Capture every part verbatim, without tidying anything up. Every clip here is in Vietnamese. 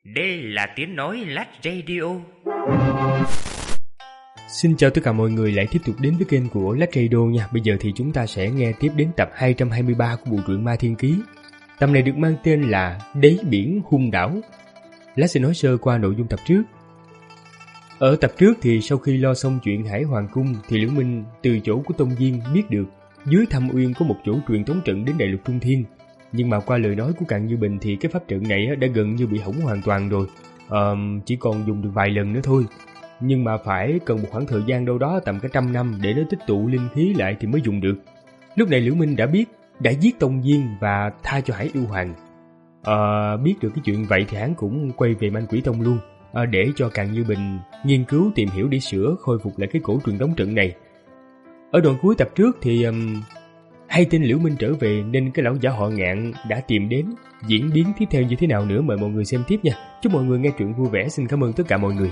Đây là tiếng nói Lát Radio. Xin chào tất cả mọi người lại tiếp tục đến với kênh của Lát Radio nha. Bây giờ thì chúng ta sẽ nghe tiếp đến tập hai trăm hai mươi ba của bộ truyện Ma Thiên Ký. Tập này được mang tên là Đáy Biển Hung Đảo. Lát sẽ nói sơ qua nội dung tập trước. Ở tập trước thì sau khi lo xong chuyện Hải Hoàng Cung thì Liễu Minh từ chỗ của Tông Diên biết được dưới Thâm Uyên có một chỗ truyền tống trận đến Đại Lục Trung Thiên. Nhưng mà qua lời nói của Càn Như Bình thì cái pháp trận này đã gần như bị hỏng hoàn toàn rồi, ờ, chỉ còn dùng được vài lần nữa thôi. Nhưng mà phải cần một khoảng thời gian đâu đó tầm cả trăm năm để nó tích tụ linh khí lại thì mới dùng được. Lúc này Liễu Minh đã biết, đã giết Tông Diên và tha cho Hải Yêu Hoàng. Ờ, biết được cái chuyện vậy thì hắn cũng quay về Man Quỷ Tông luôn, ờ, để cho Càn Như Bình nghiên cứu tìm hiểu để sửa khôi phục lại cái cổ truyền tống trận này. Ở đoạn cuối tập trước thì um, hay tin Liễu Minh trở về nên cái lão giả họ Ngạn đã tìm đến. Diễn biến tiếp theo như thế nào nữa mời mọi người xem tiếp nha. Chúc mọi người nghe truyện vui vẻ. Xin cảm ơn tất cả mọi người.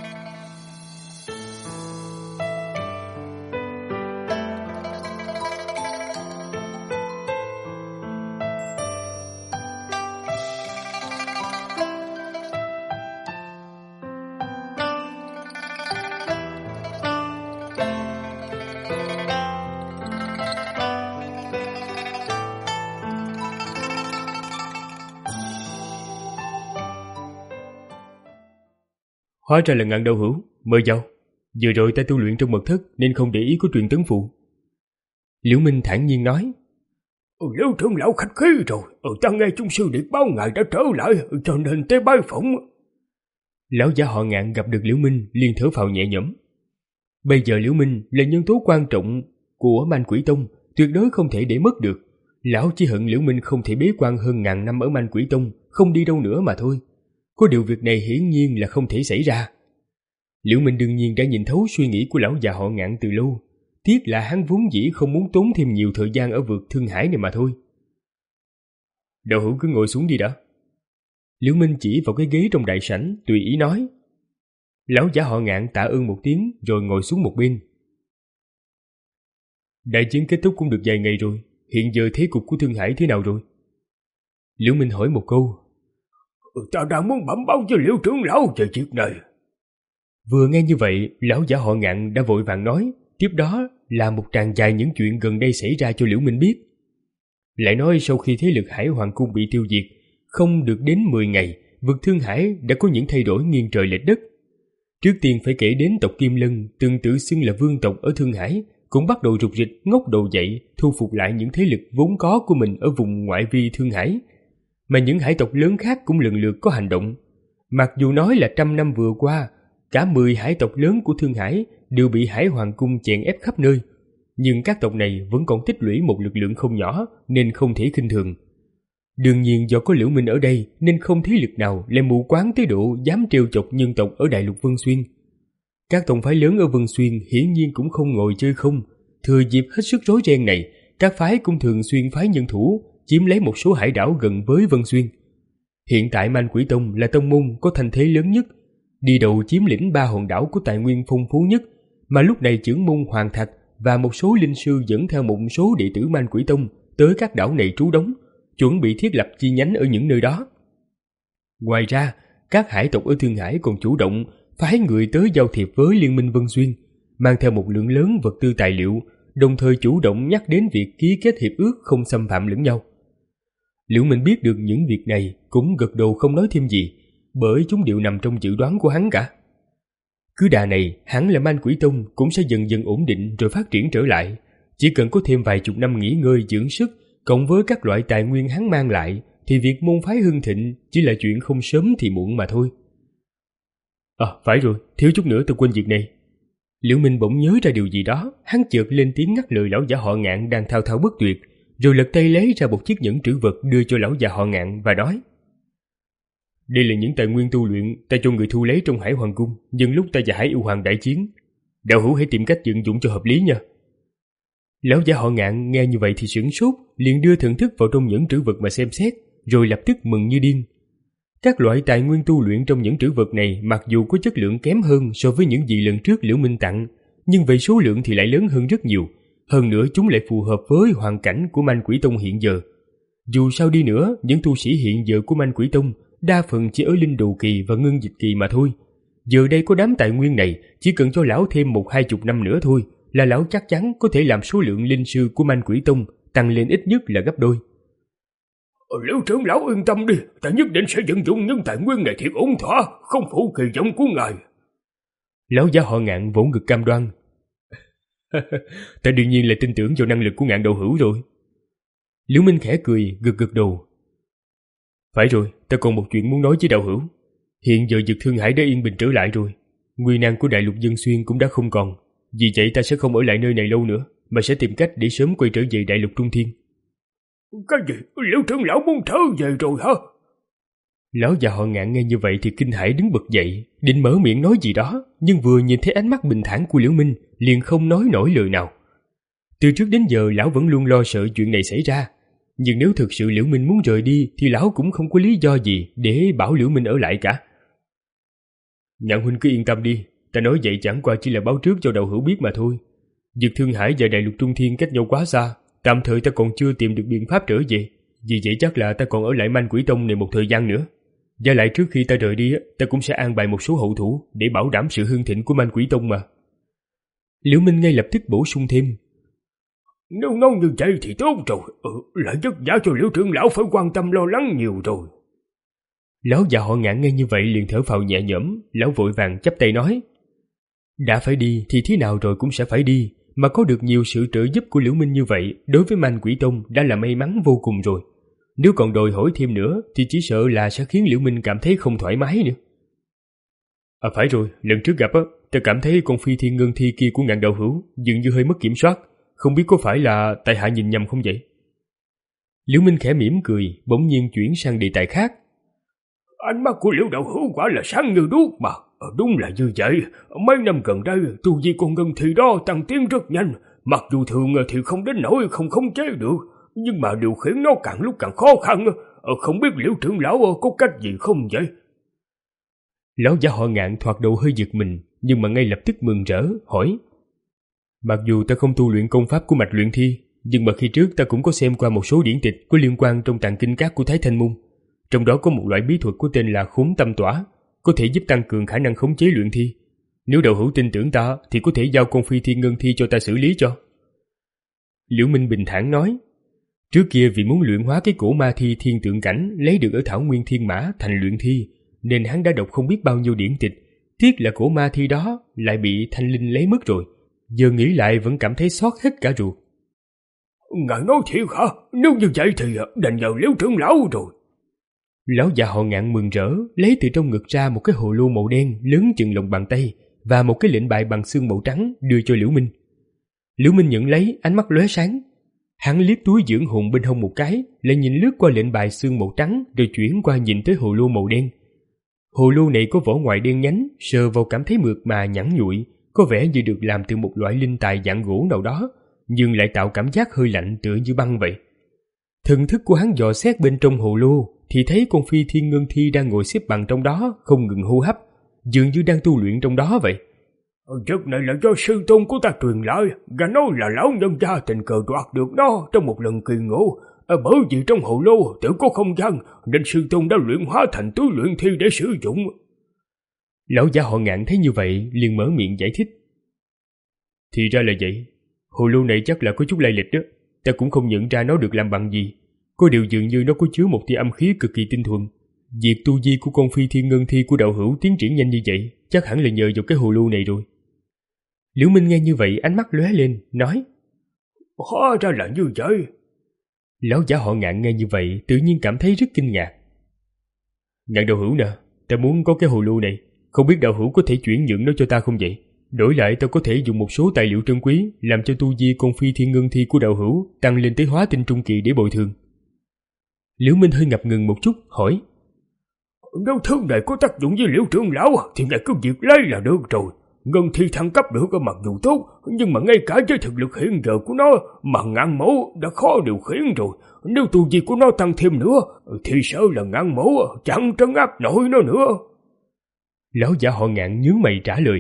Hóa ra là Ngạn đạo hữu, mời vào. Vừa rồi ta tu luyện trong mật thất nên không để ý có truyền tấn phụ. Liễu Minh thản nhiên nói. Ừ, Liễu trưởng lão khách khí rồi, ừ, ta nghe chúng sư điệp báo ngài đã trở lại, ừ, cho nên tới bái phỏng. Lão giả họ Ngạn gặp được Liễu Minh liền thở phào nhẹ nhõm. Bây giờ Liễu Minh là nhân tố quan trọng của Man Quỷ Tông, tuyệt đối không thể để mất được. Lão chỉ hận Liễu Minh không thể bế quan hơn ngàn năm ở Man Quỷ Tông, không đi đâu nữa mà thôi. Có điều việc này hiển nhiên là không thể xảy ra. Liễu Minh đương nhiên đã nhìn thấu suy nghĩ của lão già họ Ngạn từ lâu. Tiếc là hắn vốn dĩ không muốn tốn thêm nhiều thời gian ở vực Thương Hải này mà thôi. Đạo hữu cứ ngồi xuống đi đã. Liễu Minh chỉ vào cái ghế trong đại sảnh tùy ý nói. Lão giả họ Ngạn tạ ơn một tiếng rồi ngồi xuống một bên. Đại chiến kết thúc cũng được vài ngày rồi, hiện giờ thế cục của Thương Hải thế nào rồi? Liễu Minh hỏi một câu. Ta đang muốn bẩm báo cho Liễu trưởng lão về chuyện này. Vừa nghe như vậy, lão giả họ Ngạn đã vội vàng nói, tiếp đó là một tràng dài những chuyện gần đây xảy ra cho Liễu Minh biết. Lại nói sau khi thế lực Hải Hoàng Cung bị tiêu diệt, không được đến mười ngày, vực Thương Hải đã có những thay đổi nghiêng trời lệch đất. Trước tiên phải kể đến tộc Kim Lân, từng tự xưng là vương tộc ở Thương Hải, cũng bắt đầu rục rịch ngóc đầu dậy, thu phục lại những thế lực vốn có của mình ở vùng ngoại vi Thương Hải. Mà những hải tộc lớn khác cũng lần lượt có hành động. Mặc dù nói là trăm năm vừa qua, cả mười hải tộc lớn của Thương Hải đều bị Hải Hoàng Cung chèn ép khắp nơi, nhưng các tộc này vẫn còn tích lũy một lực lượng không nhỏ nên không thể khinh thường. Đương nhiên do có Liễu Minh ở đây nên không thế lực nào lại mù quáng tới độ dám trêu chọc nhân tộc ở Đại Lục Vân Xuyên. Các tông phái lớn ở Vân Xuyên hiển nhiên cũng không ngồi chơi không. Thừa dịp hết sức rối ren này, các phái cũng thường xuyên phái nhân thủ chiếm lấy một số hải đảo gần với Vân Xuyên. Hiện tại Man Quỷ Tông là tông môn có thành thế lớn nhất, đi đầu chiếm lĩnh ba hòn đảo có tài nguyên phong phú nhất, mà lúc này trưởng môn Hoàng Thạch và một số linh sư dẫn theo một số đệ tử Man Quỷ Tông tới các đảo này trú đóng, chuẩn bị thiết lập chi nhánh ở những nơi đó. Ngoài ra, các hải tộc ở Thương Hải còn chủ động phái người tới giao thiệp với Liên minh Vân Xuyên, mang theo một lượng lớn vật tư tài liệu, đồng thời chủ động nhắc đến việc ký kết hiệp ước không xâm phạm lẫn nhau. Liễu Minh biết được những việc này cũng gật đầu không nói thêm gì, bởi chúng đều nằm trong dự đoán của hắn cả. Cứ đà này, hắn là Man Quỷ Tông cũng sẽ dần dần ổn định rồi phát triển trở lại. Chỉ cần có thêm vài chục năm nghỉ ngơi dưỡng sức, cộng với các loại tài nguyên hắn mang lại, thì việc môn phái hưng thịnh chỉ là chuyện không sớm thì muộn mà thôi. À, phải rồi, thiếu chút nữa tôi quên việc này. Liễu Minh bỗng nhớ ra điều gì đó, hắn chợt lên tiếng ngắt lời lão già họ Ngạn đang thao thao bất tuyệt, rồi lật tay lấy ra một chiếc nhẫn trữ vật đưa cho lão già họ Ngạn và nói: Đây là những tài nguyên tu luyện ta cho người thu lấy trong Hải Hoàng Cung nhân lúc ta và Hải Yêu Hoàng đại chiến. Đạo hữu hãy tìm cách vận dụng cho hợp lý nha. Lão già họ Ngạn nghe như vậy thì sửng sốt, liền đưa thần thức vào trong nhẫn trữ vật mà xem xét, rồi lập tức mừng như điên. Các loại tài nguyên tu luyện trong những trữ vật này mặc dù có chất lượng kém hơn so với những gì lần trước Liễu Minh tặng, nhưng về số lượng thì lại lớn hơn rất nhiều. Hơn nữa chúng lại phù hợp với hoàn cảnh của Man Quỷ Tông hiện giờ. Dù sao đi nữa, những tu sĩ hiện giờ của Man Quỷ Tông đa phần chỉ ở linh đồ kỳ và ngưng dịch kỳ mà thôi. Giờ đây có đám tài nguyên này, chỉ cần cho lão thêm một hai chục năm nữa thôi là lão chắc chắn có thể làm số lượng linh sư của Manh Quỷ Tông tăng lên ít nhất là gấp đôi. Liễu trưởng lão yên tâm đi, ta nhất định sẽ vận dụng những tài nguyên này thiệt ổn thỏa, không phụ kỳ vọng của ngài. Lão giả họ Ngạn vỗ ngực cam đoan. Ta đương nhiên là tin tưởng vào năng lực của Ngạn đạo hữu rồi. Liễu Minh khẽ cười, gật gật đầu. Phải rồi, ta còn một chuyện muốn nói với đạo hữu. Hiện giờ Dực Thương Hải đã yên bình trở lại rồi, nguy nan của đại lục Dân Xuyên cũng đã không còn. Vì vậy ta sẽ không ở lại nơi này lâu nữa, mà sẽ tìm cách để sớm quay trở về đại lục Trung Thiên. Cái gì? Liễu trưởng lão muốn trở về rồi hả? Lão già họ Ngạn nghe như vậy thì kinh hãi đứng bật dậy, định mở miệng nói gì đó, nhưng vừa nhìn thấy ánh mắt bình thản của Liễu Minh liền không nói nổi lời nào. Từ trước đến giờ lão vẫn luôn lo sợ chuyện này xảy ra, nhưng nếu thực sự Liễu Minh muốn rời đi thì lão cũng không có lý do gì để bảo Liễu Minh ở lại cả. Ngạn huynh cứ yên tâm đi, ta nói vậy chẳng qua chỉ là báo trước cho đạo hữu biết mà thôi. Dực Thương Hải và đại lục Trung Thiên cách nhau quá xa, tạm thời ta còn chưa tìm được biện pháp trở về, vì vậy chắc là ta còn ở lại Manh Quỷ Tông này một thời gian nữa. Và lại trước khi ta rời đi, ta cũng sẽ an bài một số hậu thủ để bảo đảm sự hưng thịnh của Manh Quỷ Tông mà. Liễu Minh ngay lập tức bổ sung thêm. Nếu nói như vậy thì tốt rồi, ừ, lại vất vả cho Liễu trưởng lão phải quan tâm lo lắng nhiều rồi. Lão già họ Ngạn nghe như vậy liền thở phào nhẹ nhõm, lão vội vàng chắp tay nói. Đã phải đi thì thế nào rồi cũng sẽ phải đi, mà có được nhiều sự trợ giúp của Liễu Minh như vậy đối với Manh Quỷ Tông đã là may mắn vô cùng rồi. Nếu còn đòi hỏi thêm nữa thì chỉ sợ là sẽ khiến Liễu Minh cảm thấy không thoải mái nữa. À phải rồi, lần trước gặp á, ta cảm thấy con phi thiên ngân thi kia của Ngạn đạo hữu dường như hơi mất kiểm soát, không biết có phải là tại hạ nhìn nhầm không vậy? Liễu Minh khẽ mỉm cười, bỗng nhiên chuyển sang đề tài khác. Ánh mắt của Liễu đạo hữu quả là sáng như đuốc mà. Đúng là như vậy, mấy năm gần đây tu vi con ngân thi đó tăng tiến rất nhanh, mặc dù thường thì không đến nỗi không khống chế được, nhưng mà điều khiển nó càng lúc càng khó khăn. Không biết Liễu trưởng lão có cách gì không vậy? Lão giả họ Ngạn thoạt đầu hơi giật mình, nhưng mà ngay lập tức mừng rỡ hỏi. Mặc dù ta không tu luyện công pháp của mạch luyện thi, nhưng mà khi trước ta cũng có xem qua một số điển tịch có liên quan trong tàng kinh các của Thái Thanh Môn. Trong đó có một loại bí thuật có tên là Khốn Tâm Tỏa, có thể giúp tăng cường khả năng khống chế luyện thi. Nếu đạo hữu tin tưởng ta thì có thể giao con phi thiên ngân thi cho ta xử lý cho. Liễu Minh bình thản nói. Trước kia vì muốn luyện hóa cái cổ ma thi thiên tượng cảnh lấy được ở Thảo Nguyên Thiên Mã thành luyện thi, nên hắn đã đọc không biết bao nhiêu điển tịch. Tiếc là cổ ma thi đó lại bị Thanh Linh lấy mất rồi. Giờ nghĩ lại vẫn cảm thấy xót hết cả ruột. Ngài nói thiệt hả? Nếu như vậy thì đành vào Liễu trưởng lão rồi. Lão già họ Ngạn mừng rỡ, lấy từ trong ngực ra một cái hồ lô màu đen lớn chừng lòng bàn tay và một cái lệnh bài bằng xương màu trắng đưa cho Liễu Minh. Liễu Minh nhận lấy, ánh mắt lóe sáng. Hắn liếc túi dưỡng hồn bên hông một cái, lại nhìn lướt qua lệnh bài xương màu trắng rồi chuyển qua nhìn tới hồ lô màu đen. Hồ lô này có vỏ ngoài đen nhánh, sờ vào cảm thấy mượt mà nhẵn nhụi, có vẻ như được làm từ một loại linh tài dạng gỗ nào đó, nhưng lại tạo cảm giác hơi lạnh tựa như băng vậy. Thần thức của hắn dò xét bên trong hồ lô thì thấy con phi thiên ngân thi đang ngồi xếp bằng trong đó, không ngừng hô hấp, dường như đang tu luyện trong đó vậy. Chất này là do sư tôn của ta truyền lại, gã nói là lão nhân gia tình cờ đoạt được nó trong một lần kỳ ngộ. Bởi vì trong hồ lô tự có không gian nên sư tôn đã luyện hóa thành túi luyện thi để sử dụng. Lão giả họ Ngạn thấy như vậy liền mở miệng giải thích. Thì ra là vậy, hồ lô này chắc là có chút lai lịch đó, ta cũng không nhận ra nó được làm bằng gì. Có điều dường như nó có chứa một tia âm khí cực kỳ tinh thuần. Việc tu vi của con phi thiên ngân thi của đạo hữu tiến triển nhanh như vậy chắc hẳn là nhờ vào cái hồ lô này rồi. Liễu Minh nghe như vậy ánh mắt lóe lên, nói. Hóa ra là như vậy. Lão giả họ Ngạn nghe như vậy tự nhiên cảm thấy rất kinh ngạc. Ngạn đạo hữu nè, ta muốn có cái hồ lô này, không biết đạo hữu có thể chuyển nhượng nó cho ta không vậy? Đổi lại ta có thể dùng một số tài liệu trân quý làm cho tu vi con phi thiên ngân thi của đạo hữu tăng lên tới hóa tinh trung kỳ để bồi thường. Liễu Minh hơi ngập ngừng một chút, hỏi. Nếu thứ này có tác dụng với Liễu trưởng lão thì ngài cứ việc lấy là được rồi. Ngân thi thăng cấp được ở mặc dù tốt, nhưng mà ngay cả với thực lực hiện giờ của nó mà ngạn mẫu đã khó điều khiển rồi. Nếu tu vi của nó tăng thêm nữa thì sợ là ngạn mẫu chẳng trấn áp nổi nó nữa. Lão giả họ Ngạn nhướng mày trả lời.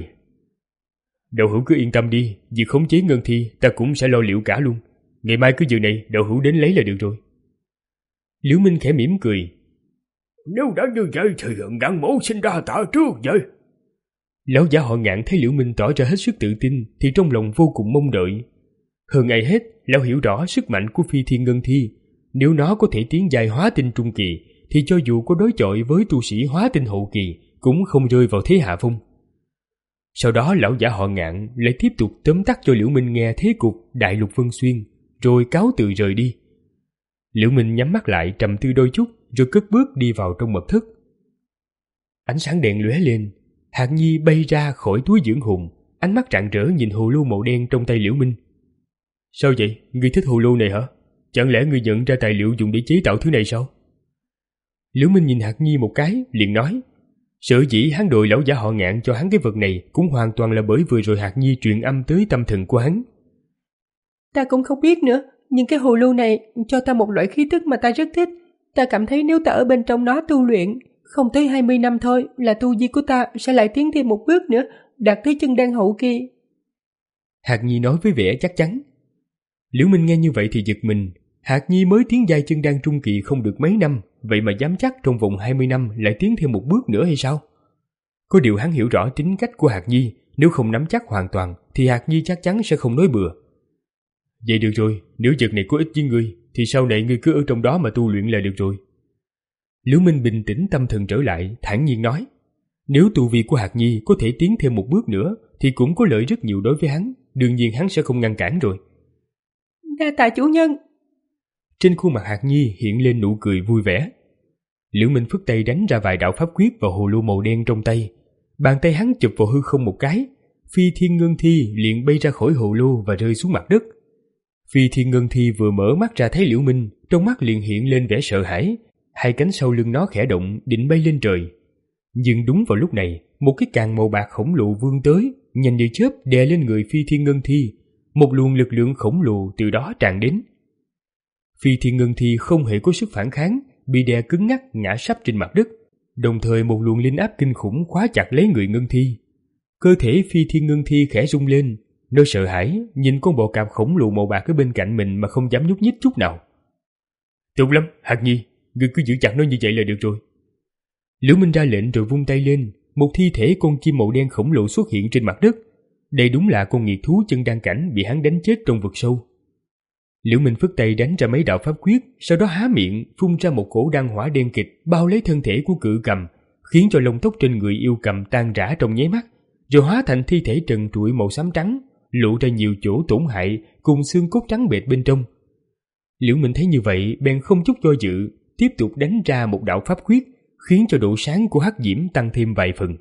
Đạo hữu cứ yên tâm đi, việc khống chế ngân thi ta cũng sẽ lo liệu cả luôn. Ngày mai cứ giờ này đạo hữu đến lấy là được rồi. Liễu Minh khẽ mỉm cười. Nếu đã như vậy thì Ngạn Mẫu xin ra tạ trước vậy. Lão giả họ Ngạn thấy Liễu Minh tỏ ra hết sức tự tin thì trong lòng vô cùng mong đợi. Hơn ai hết, lão hiểu rõ sức mạnh của Phi Thiên Ngân Thi. Nếu nó có thể tiến dài hóa tinh trung kỳ thì cho dù có đối chọi với tu sĩ hóa tinh hậu kỳ cũng không rơi vào thế hạ phong. Sau đó lão giả họ Ngạn lại tiếp tục tóm tắt cho Liễu Minh nghe thế cục Đại Lục Vân Xuyên, rồi cáo từ rời đi. Liễu Minh nhắm mắt lại trầm tư đôi chút, rồi cất bước đi vào trong mật thất. Ánh sáng đèn lóe lên, Hạc Nhi bay ra khỏi túi dưỡng hồn, ánh mắt rạng rỡ nhìn hồ lô màu đen trong tay Liễu Minh. Sao vậy? Ngươi thích hồ lô này hả? Chẳng lẽ ngươi nhận ra tài liệu dùng để chế tạo thứ này sao? Liễu Minh nhìn Hạc Nhi một cái, liền nói. Sở dĩ hắn đội lão giả họ Ngạn cho hắn cái vật này cũng hoàn toàn là bởi vừa rồi Hạc Nhi truyền âm tới tâm thần của hắn. Ta cũng không biết nữa, nhưng cái hồ lô này cho ta một loại khí tức mà ta rất thích. Ta cảm thấy nếu ta ở bên trong nó tu luyện, không tới hai mươi năm thôi là tu vi của ta sẽ lại tiến thêm một bước nữa, đạt tới chân đan hậu kỳ. Hạc Nhi nói với vẻ chắc chắn. Liễu Minh nghe như vậy thì giật mình. Hạc Nhi mới tiến giai chân đan trung kỳ không được mấy năm, vậy mà dám chắc trong vòng hai mươi năm lại tiến thêm một bước nữa hay sao? Có điều hắn hiểu rõ tính cách của Hạc Nhi, nếu không nắm chắc hoàn toàn thì Hạc Nhi chắc chắn sẽ không nói bừa. Vậy được rồi, nếu vật này có ích với ngươi thì sau này ngươi cứ ở trong đó mà tu luyện là được rồi. Liễu Minh bình tĩnh tâm thần trở lại, thản nhiên nói. Nếu tu vi của Hạc Nhi có thể tiến thêm một bước nữa thì cũng có lợi rất nhiều đối với hắn, đương nhiên hắn sẽ không ngăn cản rồi. Đa tạ chủ nhân. Trên khuôn mặt Hạc Nhi hiện lên nụ cười vui vẻ. Liễu Minh phất tay đánh ra vài đạo pháp quyết vào hồ lô màu đen trong tay. Bàn tay hắn chụp vào hư không một cái, Phi Thiên Ngân Thi liền bay ra khỏi hồ lô và rơi xuống mặt đất. Phi Thiên Ngân Thi vừa mở mắt ra thấy Liễu Minh, trong mắt liền hiện lên vẻ sợ hãi, hai cánh sau lưng nó khẽ động định bay lên trời. Nhưng đúng vào lúc này, một cái càng màu bạc khổng lồ vươn tới, nhanh như chớp đè lên người Phi Thiên Ngân Thi, một luồng lực lượng khổng lồ từ đó tràn đến. Phi Thiên Ngân Thi không hề có sức phản kháng, bị đè cứng ngắc ngã sấp trên mặt đất, đồng thời một luồng linh áp kinh khủng khóa chặt lấy người Ngân Thi. Cơ thể Phi Thiên Ngân Thi khẽ rung lên, nó sợ hãi nhìn con bò cạp khổng lồ màu bạc ở bên cạnh mình mà không dám nhúc nhích chút nào. Tốt lắm, Hạc Nhi, ngươi cứ giữ chặt nó như vậy là được rồi. Liễu Minh ra lệnh rồi vung tay lên, một thi thể con chim màu đen khổng lồ xuất hiện trên mặt đất. Đây đúng là con nghiệt thú chân đan cảnh bị hắn đánh chết trong vực sâu. Liễu Minh phất tay đánh ra mấy đạo pháp quyết, sau đó há miệng phun ra một cổ đan hỏa đen kịt bao lấy thân thể của cự cầm, khiến cho lông tóc trên người yêu cầm tan rã trong nháy mắt, rồi hóa thành thi thể trần trụi màu xám trắng, lộ ra nhiều chỗ tổn hại cùng xương cốt trắng bệt bên trong. Liễu Minh thấy như vậy bèn không chút do dự, tiếp tục đánh ra một đạo pháp quyết, khiến cho độ sáng của hắc diễm tăng thêm vài phần.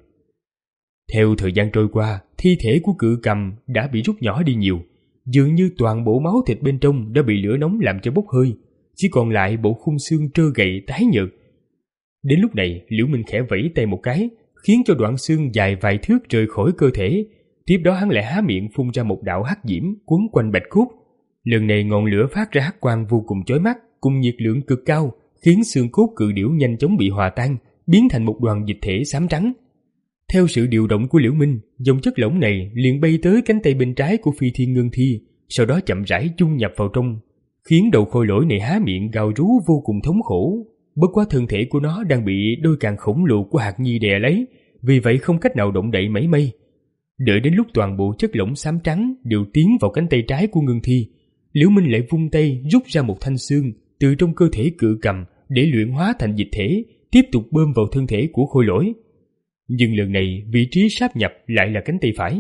Theo thời gian trôi qua, thi thể của cự cầm đã bị rút nhỏ đi nhiều, dường như toàn bộ máu thịt bên trong đã bị lửa nóng làm cho bốc hơi, chỉ còn lại bộ khung xương trơ gậy tái nhợt. Đến lúc này, Liễu Minh khẽ vẫy tay một cái, khiến cho đoạn xương dài vài thước rời khỏi cơ thể. Tiếp đó hắn lại há miệng phun ra một đạo hắc diễm quấn quanh bạch cốt. Lần này ngọn lửa phát ra hắc quang vô cùng chói mắt, cùng nhiệt lượng cực cao, khiến xương cốt cự điểu nhanh chóng bị hòa tan, biến thành một đoàn dịch thể xám trắng. Theo sự điều động của Liễu Minh, dòng chất lỏng này liền bay tới cánh tay bên trái của Phi Thiên Ngân Thi, sau đó chậm rãi chung nhập vào trong, khiến đầu khôi lỗi này há miệng gào rú vô cùng thống khổ. Bất quá thân thể của nó đang bị đôi càng khổng lồ của Hạc Nhi đè lấy, vì vậy không cách nào động đậy mảy may. Đợi đến lúc toàn bộ chất lỏng xám trắng đều tiến vào cánh tay trái của Ngân Thi, Liễu Minh lại vung tay rút ra một thanh xương từ trong cơ thể cự cầm để luyện hóa thành dịch thể, tiếp tục bơm vào thân thể của khôi lỗi. Nhưng lần này vị trí sáp nhập lại là cánh tay phải.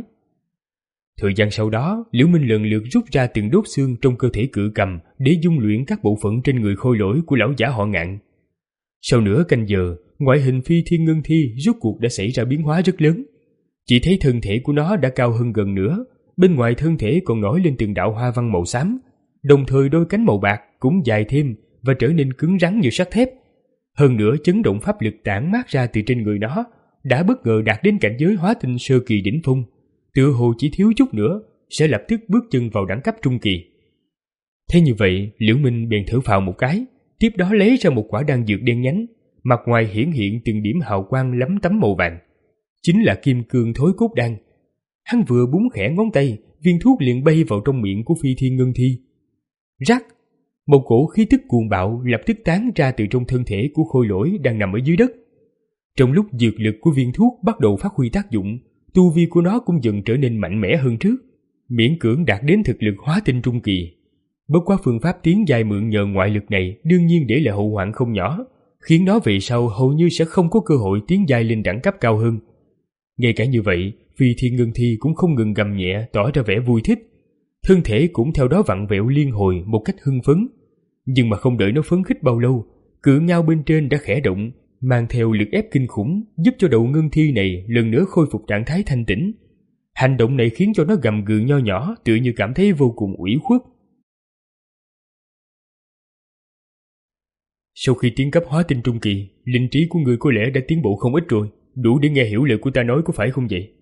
Thời gian sau đó, Liễu Minh lần lượt rút ra từng đốt xương trong cơ thể cự cầm để dung luyện các bộ phận trên người khôi lỗi của lão giả họ Ngạn. Sau nửa canh giờ, ngoại hình Phi Thiên Ngân Thi rốt cuộc đã xảy ra biến hóa rất lớn. Chỉ thấy thân thể của nó đã cao hơn gần nửa, bên ngoài thân thể còn nổi lên từng đạo hoa văn màu xám, đồng thời đôi cánh màu bạc cũng dài thêm và trở nên cứng rắn như sắt thép. Hơn nữa chấn động pháp lực tản mát ra từ trên người nó đã bất ngờ đạt đến cảnh giới hóa tinh sơ kỳ đỉnh phong, tựa hồ chỉ thiếu chút nữa sẽ lập tức bước chân vào đẳng cấp trung kỳ. Thế như vậy, Liễu Minh bèn thở phào một cái, tiếp đó lấy ra một quả đan dược đen nhánh, mặt ngoài hiển hiện từng điểm hào quang lấm tấm màu vàng, chính là kim cương thối cốt đan. Hắn vừa búng khẽ ngón tay, viên thuốc liền bay vào trong miệng của Phi Thiên Ngân Thi. Rắc, Một cổ khí tức cuồng bạo lập tức tán ra từ trong thân thể của Khôi Lỗi đang nằm ở dưới đất. Trong lúc dược lực của viên thuốc bắt đầu phát huy tác dụng, tu vi của nó cũng dần trở nên mạnh mẽ hơn trước, miễn cưỡng đạt đến thực lực hóa tinh trung kỳ. Bất quá phương pháp tiến giai mượn nhờ ngoại lực này đương nhiên để lại hậu hoạn không nhỏ, khiến nó về sau hầu như sẽ không có cơ hội tiến giai lên đẳng cấp cao hơn. Ngay cả như vậy, Phi Thiên Ngân Thi cũng không ngừng gầm nhẹ tỏ ra vẻ vui thích. Thân thể cũng theo đó vặn vẹo liên hồi một cách hưng phấn. Nhưng mà không đợi nó phấn khích bao lâu, cự ngao bên trên đã khẽ động, mang theo lực ép kinh khủng, giúp cho đầu ngân thi này lần nữa khôi phục trạng thái thanh tĩnh. Hành động này khiến cho nó gầm gừ nho nhỏ, tựa như cảm thấy vô cùng ủy khuất. Sau khi tiến cấp hóa tinh trung kỳ, linh trí của người có lẽ đã tiến bộ không ít rồi, đủ để nghe hiểu lời của ta nói có phải không vậy?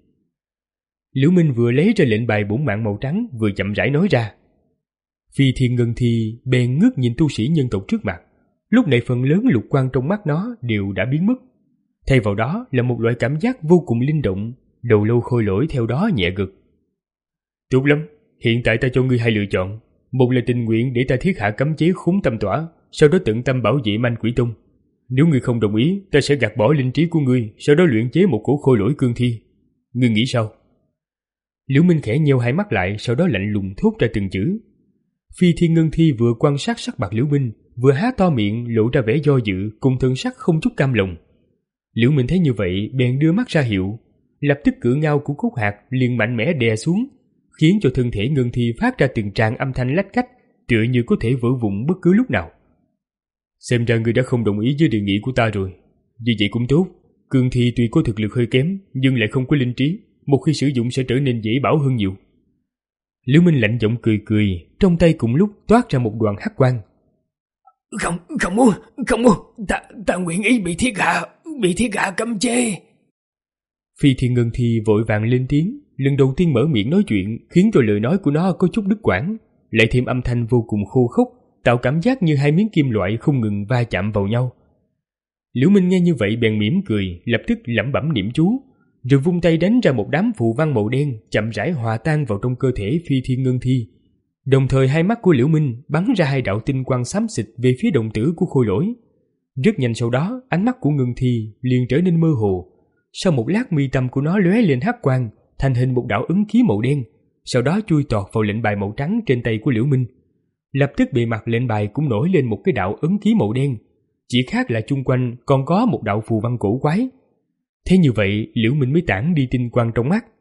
Liễu Minh vừa lấy ra lệnh bài bổn mạng màu trắng, vừa chậm rãi nói ra. Phi Thiên Ngân Thi bèn ngước nhìn tu sĩ nhân tộc trước mặt. Lúc này phần lớn lục quang trong mắt nó đều đã biến mất. Thay vào đó là một loại cảm giác vô cùng linh động. Đầu lâu Khôi Lỗi theo đó nhẹ gật. Tốt lắm, hiện tại ta cho ngươi hai lựa chọn. Một là tình nguyện để ta thiết hạ cấm chế khốn tâm tỏa, sau đó tận tâm bảo vệ Manh Quỷ Tông. Nếu ngươi không đồng ý, ta sẽ gạt bỏ linh trí của ngươi, sau đó luyện chế một cổ Khôi Lỗi cương thi. Ngươi nghĩ sao? Liễu Minh khẽ nheo hai mắt lại, sau đó lạnh lùng thốt ra từng chữ. Phi Thiên Ngân Thi vừa quan sát sắc mặt Liễu Minh, vừa há to miệng lộ ra vẻ do dự cùng thần sắc không chút cam lòng. Liễu Minh thấy như vậy bèn đưa mắt ra hiệu, lập tức cự ngao của Cốt Hạc liền mạnh mẽ đè xuống, khiến cho thân thể Ngân Thi phát ra từng tràng âm thanh lách cách, tựa như có thể vỡ vụn bất cứ lúc nào. Xem ra ngươi đã không đồng ý với đề nghị của ta rồi. Vì vậy cũng tốt, cương thi tuy có thực lực hơi kém nhưng lại không có linh trí, một khi sử dụng sẽ trở nên dễ bảo hơn nhiều. Liễu Minh lạnh giọng cười cười, trong tay cùng lúc toát ra một đoàn hắc quang. Không, không muốn, không muốn, ta, ta nguyện ý bị thiết hạ, bị thiết hạ cấm chế. Phi Thiên Ngân Thi vội vàng lên tiếng, lần đầu tiên mở miệng nói chuyện, khiến cho lời nói của nó có chút đứt quãng, lại thêm âm thanh vô cùng khô khốc, tạo cảm giác như hai miếng kim loại không ngừng va chạm vào nhau. Liễu Minh nghe như vậy bèn mỉm cười, lập tức lẩm bẩm niệm chú, rồi vung tay đánh ra một đám phù văn màu đen chậm rãi hòa tan vào trong cơ thể Phi Thiên Ngân Thi. Đồng thời hai mắt của Liễu Minh bắn ra hai đạo tinh quang xám xịt về phía đồng tử của Khôi Lỗi. Rất nhanh sau đó, ánh mắt của Ngân Thi liền trở nên mơ hồ. Sau một lát mi tâm của nó lóe lên hắc quang, thành hình một đạo ấn ký màu đen, sau đó chui tọt vào lệnh bài màu trắng trên tay của Liễu Minh. Lập tức bề mặt lệnh bài cũng nổi lên một cái đạo ấn ký màu đen, chỉ khác là chung quanh còn có một đạo phù văn cổ quái. Thế như vậy, Liễu Minh mới tản đi tinh quang trong mắt.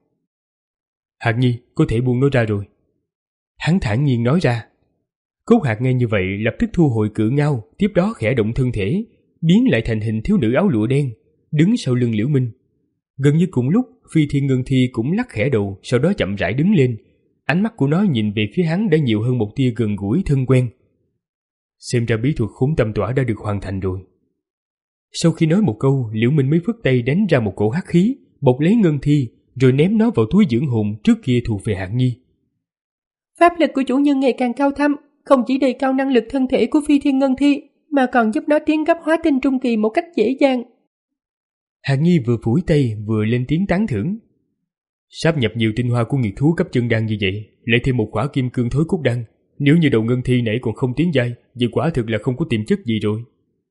Hạc Nhi, có thể buông nó ra rồi. Hắn thản nhiên nói ra. Cốt Hạc nghe như vậy lập tức thu hồi cự ngao, tiếp đó khẽ động thân thể, biến lại thành hình thiếu nữ áo lụa đen, đứng sau lưng Liễu Minh. Gần như cùng lúc, Phi Thiên Ngân Thi cũng lắc khẽ đầu, sau đó chậm rãi đứng lên. Ánh mắt của nó nhìn về phía hắn đã nhiều hơn một tia gần gũi thân quen. Xem ra bí thuật khốn tâm tỏa đã được hoàn thành rồi. Sau khi nói một câu, Liễu Minh mới phất tay đánh ra một cổ hắc khí, bọc lấy Ngân Thi, rồi ném nó vào túi dưỡng hồn trước kia thuộc về Hạc Nhi. Pháp lực của chủ nhân ngày càng cao thâm, không chỉ đề cao năng lực thân thể của Phi Thiên Ngân Thi, mà còn giúp nó tiến cấp hóa tinh trung kỳ một cách dễ dàng. Hạc Nhi vừa phủi tay vừa lên tiếng tán thưởng. Sáp nhập nhiều tinh hoa của nghiệt thú cấp chân đan như vậy, lại thêm một khỏa kim cương thối cốt đan, nếu như đầu Ngân Thi nãy còn không tiến giai, vậy quả thực là không có tiềm chất gì rồi.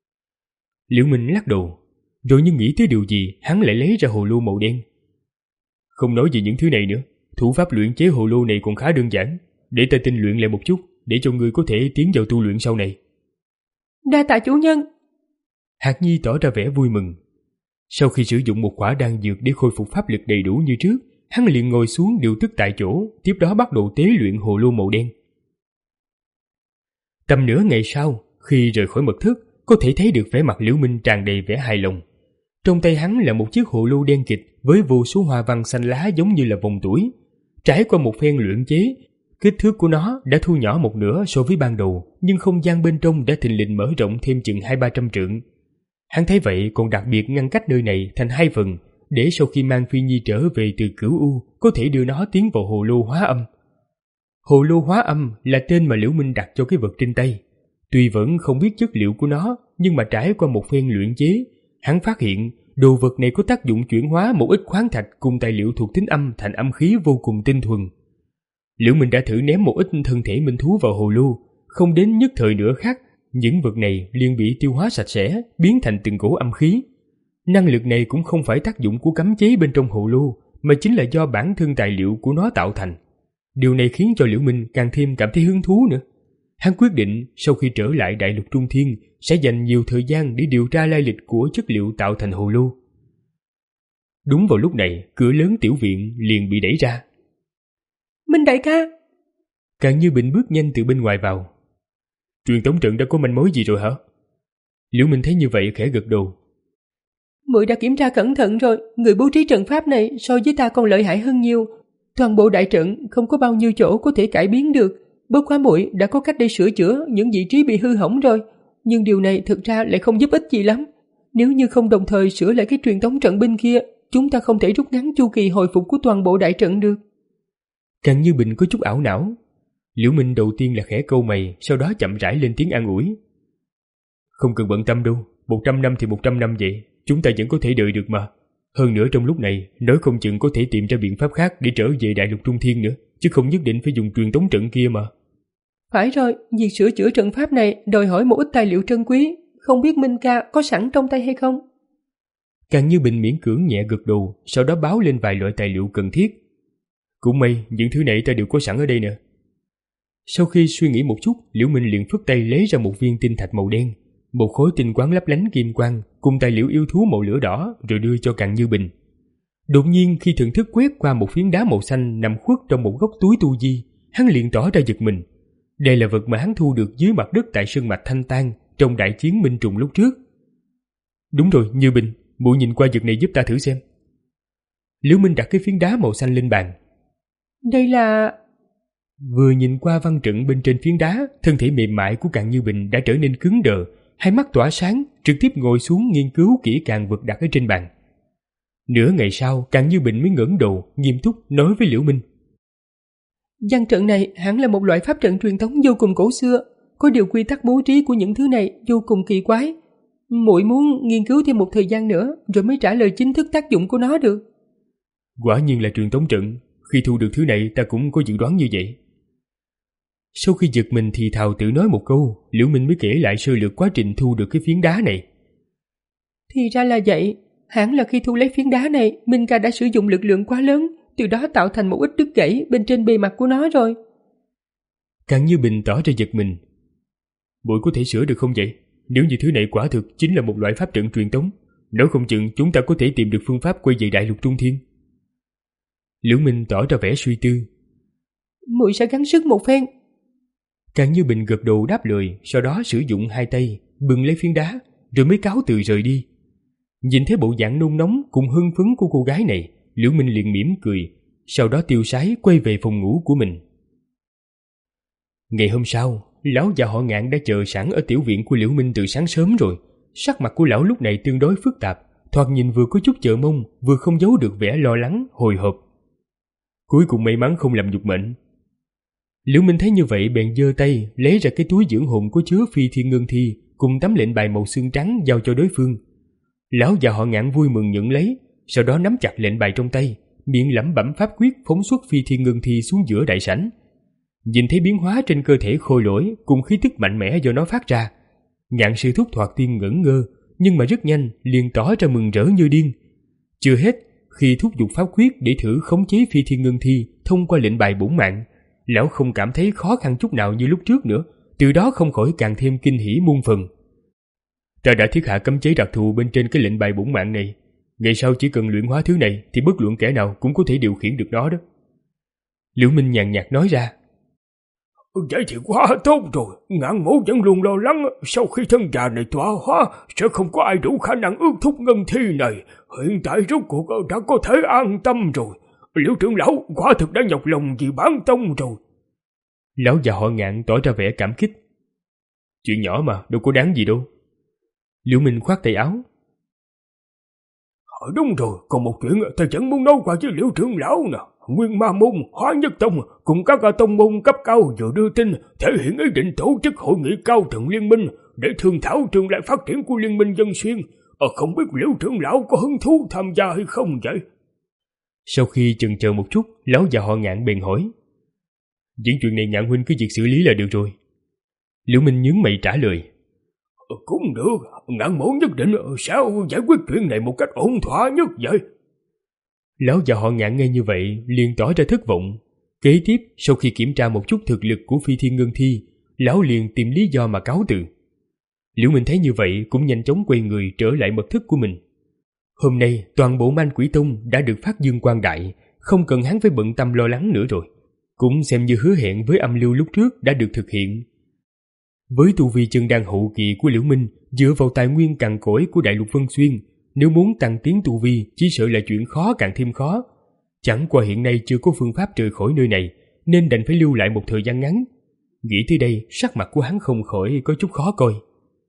Liễu Minh lắc đầu, rồi như nghĩ tới điều gì, hắn lại lấy ra hồ lô màu đen. Không nói về những thứ này nữa, thủ pháp luyện chế hồ lô này còn khá đơn giản, để ta tinh luyện lại một chút, để cho ngươi có thể tiến vào tu luyện sau này. Đa tạ chủ nhân. Hạc Nhi tỏ ra vẻ vui mừng. Sau khi sử dụng một quả đan dược để khôi phục pháp lực đầy đủ như trước, hắn liền ngồi xuống điều tức tại chỗ, tiếp đó bắt đầu tế luyện hồ lô màu đen. Tầm nửa ngày sau, khi rời khỏi mật thất, có thể thấy được vẻ mặt Liễu Minh tràn đầy vẻ hài lòng. Trong tay hắn là một chiếc hồ lô đen kịt với vô số hoa văn xanh lá giống như là vòng tuổi. Trải qua một phen luyện chế, kích thước của nó đã thu nhỏ một nửa so với ban đầu, nhưng không gian bên trong đã thình lình mở rộng thêm chừng hai ba trăm trượng. Hắn thấy vậy còn đặc biệt ngăn cách nơi này thành hai phần, để sau khi mang Phi Nhi trở về từ Cửu U, có thể đưa nó tiến vào hồ lô hóa âm. Hồ lô hóa âm là tên mà Liễu Minh đặt cho cái vật trên tay. Tuy vẫn không biết chất liệu của nó, nhưng mà trải qua một phen luyện chế, hắn phát hiện đồ vật này có tác dụng chuyển hóa một ít khoáng thạch cùng tài liệu thuộc tính âm thành âm khí vô cùng tinh thuần. Liễu Minh đã thử ném một ít thân thể minh thú vào hồ lô, không đến nhất thời nửa khắc, những vật này liền bị tiêu hóa sạch sẽ, biến thành từng cổ âm khí. Năng lực này cũng không phải tác dụng của cấm chế bên trong hồ lô, mà chính là do bản thân tài liệu của nó tạo thành. Điều này khiến cho Liễu Minh càng thêm cảm thấy hứng thú nữa. Hắn quyết định sau khi trở lại Đại Lục Trung Thiên sẽ dành nhiều thời gian để điều tra lai lịch của chất liệu tạo thành hồ lô. Đúng vào lúc này, cửa lớn tiểu viện liền bị đẩy ra. Minh đại ca! Càng Như Bình bước nhanh từ bên ngoài vào. Truyền tống trận đã có manh mối gì rồi hả? Liễu Minh thấy như vậy khẽ gật đầu. Muội đã kiểm tra cẩn thận rồi, người bố trí trận pháp này so với ta còn lợi hại hơn nhiều. Toàn bộ đại trận không có bao nhiêu chỗ có thể cải biến được. Bất quá muội đã có cách để sửa chữa những vị trí bị hư hỏng rồi. Nhưng điều này thực ra lại không giúp ích gì lắm. Nếu như không đồng thời sửa lại cái truyền tống trận bên kia, chúng ta không thể rút ngắn chu kỳ hồi phục của toàn bộ đại trận được. Càng Như Bình có chút ảo não. Liễu Minh đầu tiên là khẽ câu mày, sau đó chậm rãi lên tiếng an ủi. Không cần bận tâm đâu, một trăm năm thì một trăm năm vậy, chúng ta vẫn có thể đợi được mà. Hơn nữa trong lúc này, nói không chừng có thể tìm ra biện pháp khác để trở về Đại Lục Trung Thiên nữa, chứ không nhất định phải dùng truyền tống trận kia mà. Phải rồi, việc sửa chữa trận pháp này đòi hỏi một ít tài liệu trân quý, không biết Minh ca có sẵn trong tay hay không? Càng Như Bình miễn cưỡng nhẹ gật đầu, sau đó báo lên vài loại tài liệu cần thiết. Cũng may, những thứ này ta đều có sẵn ở đây nè. Sau khi suy nghĩ một chút, Liễu Minh liền phất tay lấy ra một viên tinh thạch màu đen, một khối tinh quáng lấp lánh kim quang cùng tài liệu yêu thú màu lửa đỏ, rồi đưa cho Càng Như Bình. Đột nhiên khi thần thức quét qua một phiến đá màu xanh nằm khuất trong một góc túi tu di, hắn liền tỏ ra giật mình. Đây là vật mà hắn thu được dưới mặt đất tại sơn mạch Thanh Tang trong đại chiến Minh Trùng lúc trước. Đúng rồi, Như Bình, muội nhìn qua vật này giúp ta thử xem. Liễu Minh đặt cái phiến đá màu xanh lên bàn. Đây là... Vừa nhìn qua văn trận bên trên phiến đá, thân thể mềm mại của Càng Như Bình đã trở nên cứng đờ, hai mắt tỏa sáng, trực tiếp ngồi xuống nghiên cứu kỹ càng vật đặt ở trên bàn. Nửa ngày sau, Càng Như Bình mới ngẩng đầu, nghiêm túc nói với Liễu Minh. Văn trận này hẳn là một loại pháp trận truyền thống vô cùng cổ xưa, có điều quy tắc bố trí của những thứ này vô cùng kỳ quái. Muội muốn nghiên cứu thêm một thời gian nữa rồi mới trả lời chính thức tác dụng của nó được. Quả nhiên là truyền tống trận, khi thu được thứ này ta cũng có dự đoán như vậy. Sau khi giật mình thì thào tự nói một câu, Liễu Minh mới kể lại sơ lược quá trình thu được cái phiến đá này. Thì ra là vậy, hẳn là khi thu lấy phiến đá này, Minh ca đã sử dụng lực lượng quá lớn, từ đó tạo thành một ít đứt gãy bên trên bề mặt của nó rồi. Càng Như Bình tỏ ra giật mình. Muội có thể sửa được không vậy? Nếu như thứ này quả thực chính là một loại pháp trận truyền tống, nếu không chừng chúng ta có thể tìm được phương pháp quay về Đại Lục Trung Thiên. Liễu Minh tỏ ra vẻ suy tư. Muội sẽ gắng sức một phen. Càng Như Bình gật đầu đáp lời, sau đó sử dụng hai tay bưng lấy phiến đá, rồi mới cáo từ rời đi. Nhìn thấy bộ dạng nôn nóng cùng hưng phấn của cô gái này, Liễu Minh liền mỉm cười, sau đó tiêu sái quay về phòng ngủ của mình. Ngày hôm sau, lão già họ Ngạn đã chờ sẵn ở tiểu viện của Liễu Minh từ sáng sớm rồi. Sắc mặt của lão lúc này tương đối phức tạp, thoạt nhìn vừa có chút chờ mong, vừa không giấu được vẻ lo lắng, hồi hộp. Cuối cùng may mắn không làm nhục mệnh. Liễu Minh thấy như vậy bèn giơ tay lấy ra cái túi dưỡng hồn có chứa phi thiên ngân thi cùng tấm lệnh bài màu xương trắng giao cho đối phương. Lão già họ Ngạn vui mừng nhận lấy, sau đó nắm chặt lệnh bài trong tay, miệng lẩm bẩm pháp quyết phóng xuất phi thiên ngân thi xuống giữa đại sảnh. Nhìn thấy biến hóa trên cơ thể khôi lỗi cùng khí tức mạnh mẽ do nó phát ra, Ngạn sư thúc thoạt tiên ngẩn ngơ, nhưng mà rất nhanh liền tỏ ra mừng rỡ như điên. Chưa hết, khi thúc giục pháp quyết để thử khống chế phi thiên ngân thi thông qua lệnh bài bổn mạng, lão không cảm thấy khó khăn chút nào như lúc trước nữa, từ đó không khỏi càng thêm kinh hỉ muôn phần. Ta đã thiết hạ cấm chế đặc thù bên trên cái lệnh bài bổn mạng này, ngày sau chỉ cần luyện hóa thứ này thì bất luận kẻ nào cũng có thể điều khiển được nó đó. Liễu Minh nhàn nhạt nói ra. Vậy thì quá tốt rồi, Ngạn mẫu vẫn luôn lo lắng sau khi thân già này tọa hóa sẽ không có ai đủ khả năng ước thúc ngân thi này. Hiện tại rốt cuộc đã có thể an tâm rồi. Liễu trưởng lão quả thực đã nhọc lòng vì bản tông rồi. Lão già họ Ngạn tỏ ra vẻ cảm kích. Chuyện nhỏ mà, đâu có đáng gì đâu. Liễu Minh khoát tay áo. Ờ, đúng rồi, còn một chuyện ta vẫn muốn nói qua với Liễu trưởng lão nè. Nguyên Ma Môn, Hóa Nhất Tông cùng các tông môn cấp cao vừa đưa tin thể hiện ý định tổ chức hội nghị cao tầng liên minh để thương thảo tương lai phát triển của liên minh Dân Xuyên. Ờ, không biết Liễu trưởng lão có hứng thú tham gia hay không vậy? Sau khi chần chờ một chút, lão già họ Ngạn bèn hỏi. Những chuyện này Ngạn huynh cứ việc xử lý là được rồi. Liễu Minh nhướng mày trả lời. Cũng được, Ngạn Mỗ nhất định sao giải quyết chuyện này một cách ổn thỏa nhất vậy. Lão già họ Ngạn nghe như vậy liền tỏ ra thất vọng. Kế tiếp, sau khi kiểm tra một chút thực lực của Phi Thiên Ngân Thi, lão liền tìm lý do mà cáo từ. Liễu Minh thấy như vậy cũng nhanh chóng quay người trở lại mật thất của mình. Hôm nay toàn bộ Man Quỷ Tông đã được phát dương quang đại, không cần hắn phải bận tâm lo lắng nữa rồi. Cũng xem như hứa hẹn với âm lưu lúc trước đã được thực hiện. Với tu vi chân đan hậu kỳ của Liễu Minh, dựa vào tài nguyên cằn cỗi của Đại Lục Vân Xuyên, nếu muốn tăng tiến tu vi chỉ sợ là chuyện khó càng thêm khó. Chẳng qua hiện nay chưa có phương pháp rời khỏi nơi này, nên đành phải lưu lại một thời gian ngắn. Nghĩ tới đây, sắc mặt của hắn không khỏi có chút khó coi.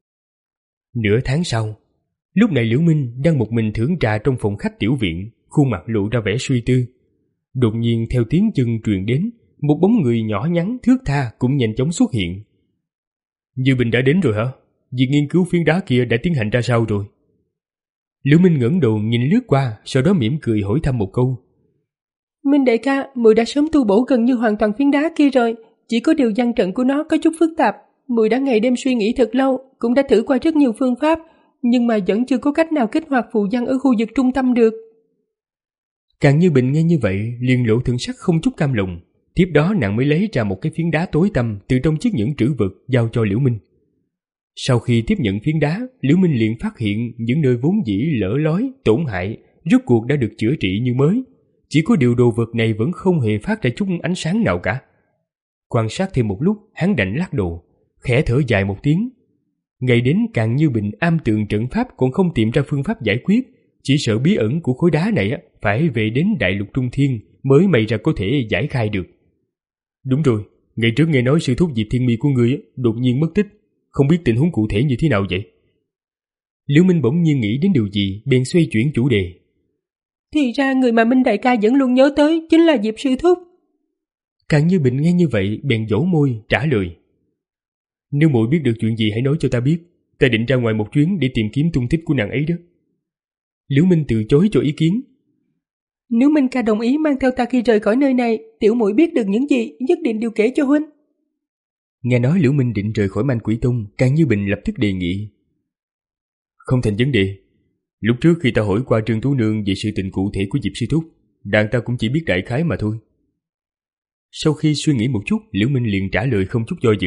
Nửa tháng sau, lúc này Liễu Minh đang một mình thưởng trà trong phòng khách tiểu viện, khuôn mặt lộ ra vẻ suy tư. Đột nhiên theo tiếng chân truyền đến, một bóng người nhỏ nhắn thướt tha cũng nhanh chóng xuất hiện. Như Bình đã đến rồi hả? Việc nghiên cứu phiến đá kia đã tiến hành ra sao rồi? Liễu Minh ngẩng đầu nhìn lướt qua, sau đó mỉm cười hỏi thăm một câu. Minh đại ca, muội đã sớm tu bổ gần như hoàn toàn phiến đá kia rồi, chỉ có điều văn trận của nó có chút phức tạp. Muội đã ngày đêm suy nghĩ thật lâu, cũng đã thử qua rất nhiều phương pháp, nhưng mà vẫn chưa có cách nào kích hoạt phù văn ở khu vực trung tâm được. Càng Như Bình nghe như vậy liền lộ thần sắc không chút cam lòng. Tiếp đó nàng mới lấy ra một cái phiến đá tối tăm từ trong chiếc nhẫn trữ vật giao cho Liễu Minh. Sau khi tiếp nhận phiến đá, Liễu Minh liền phát hiện những nơi vốn dĩ lở lói, tổn hại, rốt cuộc đã được chữa trị như mới. Chỉ có điều đồ vật này vẫn không hề phát ra chút ánh sáng nào cả. Quan sát thêm một lúc, hắn đành lắc đầu, khẽ thở dài một tiếng. Ngày đến Càng Như Bình am tường trận pháp còn không tìm ra phương pháp giải quyết, chỉ sợ bí ẩn của khối đá này phải về đến Đại Lục Trung Thiên mới may ra có thể giải khai được. Đúng rồi, ngày trước nghe nói sư thúc Diệp Thiên Mi của ngươi đột nhiên mất tích, không biết tình huống cụ thể như thế nào vậy? Liễu Minh bỗng nhiên nghĩ đến điều gì, bèn xoay chuyển chủ đề. Thì ra người mà Minh đại ca vẫn luôn nhớ tới chính là Diệp sư thúc. Càng Như Bình nghe như vậy, bèn dỗ môi trả lời. Nếu muội biết được chuyện gì hãy nói cho ta biết, ta định ra ngoài một chuyến để tìm kiếm tung tích của nàng ấy đó. Liễu Minh từ chối cho ý kiến. Nếu Minh ca đồng ý mang theo ta khi rời khỏi nơi này, tiểu muội biết được những gì nhất định đều kể cho huynh. Nghe nói Liễu Minh định rời khỏi Man Quỷ Tông, Càng Như Bình lập tức đề nghị. Không thành vấn đề. Lúc trước khi ta hỏi qua Trương Tú Nương về sự tình cụ thể của Diệp sư thúc, đàn ta cũng chỉ biết đại khái mà thôi. Sau khi suy nghĩ một chút, Liễu Minh liền trả lời không chút do dự.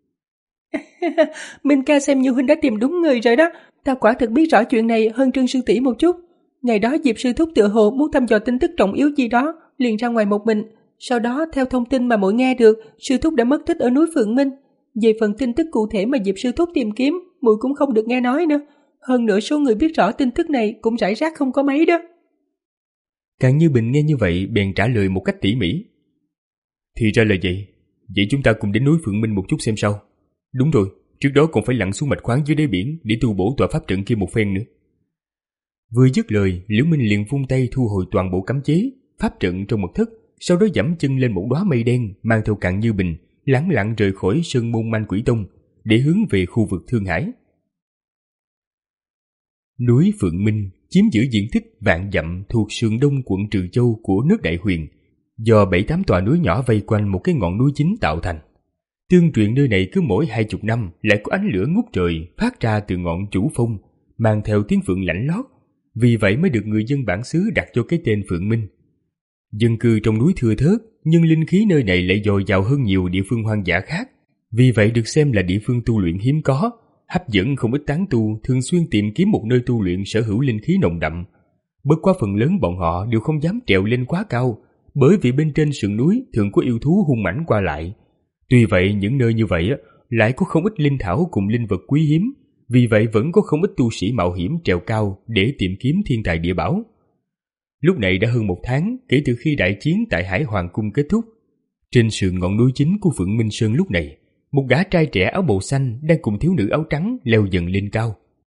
Minh ca xem như huynh đã tìm đúng người rồi đó. Ta quả thực biết rõ chuyện này hơn Trương sư tỷ một chút. Ngày đó Diệp sư thúc tựa hồ muốn thăm dò tin tức trọng yếu gì đó, liền ra ngoài một mình. Sau đó theo thông tin mà muội nghe được, sư thúc đã mất tích ở núi Phượng Minh. Về phần tin tức cụ thể mà Diệp sư thúc tìm kiếm, muội cũng không được nghe nói nữa. Hơn nữa số người biết rõ tin tức này cũng rải rác không có mấy đó. Càng Như Bình nghe như vậy bèn trả lời một cách tỉ mỉ. Thì ra là vậy. Vậy chúng ta cùng đến núi Phượng Minh một chút xem sao. Đúng rồi, trước đó còn phải lặn xuống mạch khoáng dưới đáy biển để tu bổ tòa pháp trận kia một phen nữa. Vừa dứt lời, Liễu Minh liền vung tay thu hồi toàn bộ cấm chế, pháp trận trong mật thất, sau đó giẫm chân lên một đóa mây đen, mang theo Càng Như Bình, lẳng lặng rời khỏi sơn môn Man Quỷ Tông để hướng về khu vực Thương Hải. Núi Phượng Minh chiếm giữ diện tích vạn dặm thuộc sườn đông quận Trừ Châu của nước Đại Huyền, do bảy tám tòa núi nhỏ vây quanh một cái ngọn núi chính tạo thành. Tương truyền nơi này cứ mỗi hai chục năm lại có ánh lửa ngút trời phát ra từ ngọn chủ phong, mang theo tiếng phượng lạnh lót, vì vậy mới được người dân bản xứ đặt cho cái tên Phượng Minh. Dân cư trong núi thưa thớt, nhưng linh khí nơi này lại dồi dào hơn nhiều địa phương hoang dã khác, vì vậy được xem là địa phương tu luyện hiếm có, hấp dẫn không ít tán tu thường xuyên tìm kiếm một nơi tu luyện sở hữu linh khí nồng đậm. Bất quá phần lớn bọn họ đều không dám trèo lên quá cao, bởi vì bên trên sườn núi thường có yêu thú hung mãnh qua lại. Tuy vậy những nơi như vậy lại có không ít linh thảo cùng linh vật quý hiếm, vì vậy vẫn có không ít tu sĩ mạo hiểm trèo cao để tìm kiếm thiên tài địa bảo. Lúc này đã hơn một tháng kể từ khi đại chiến tại Hải Hoàng Cung kết thúc. Trên sườn ngọn núi chính của Phượng Minh Sơn lúc này, một gã trai trẻ áo bào xanh đang cùng thiếu nữ áo trắng leo dần lên cao.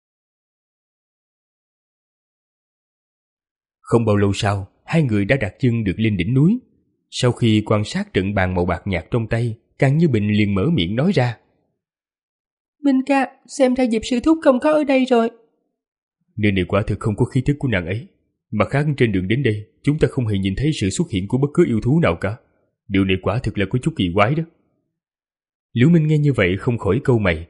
Không bao lâu sau, hai người đã đặt chân được lên đỉnh núi. Sau khi quan sát trận bàn màu bạc nhạt trong tay, Càng Như Bình liền mở miệng nói ra. Minh ca, xem ra Diệp sư thúc không có ở đây rồi. Nơi này quả thực không có khí tức của nàng ấy. Mặt khác trên đường đến đây, chúng ta không hề nhìn thấy sự xuất hiện của bất cứ yêu thú nào cả. Điều này quả thực là có chút kỳ quái đó. Liễu Minh nghe như vậy không khỏi cau mày.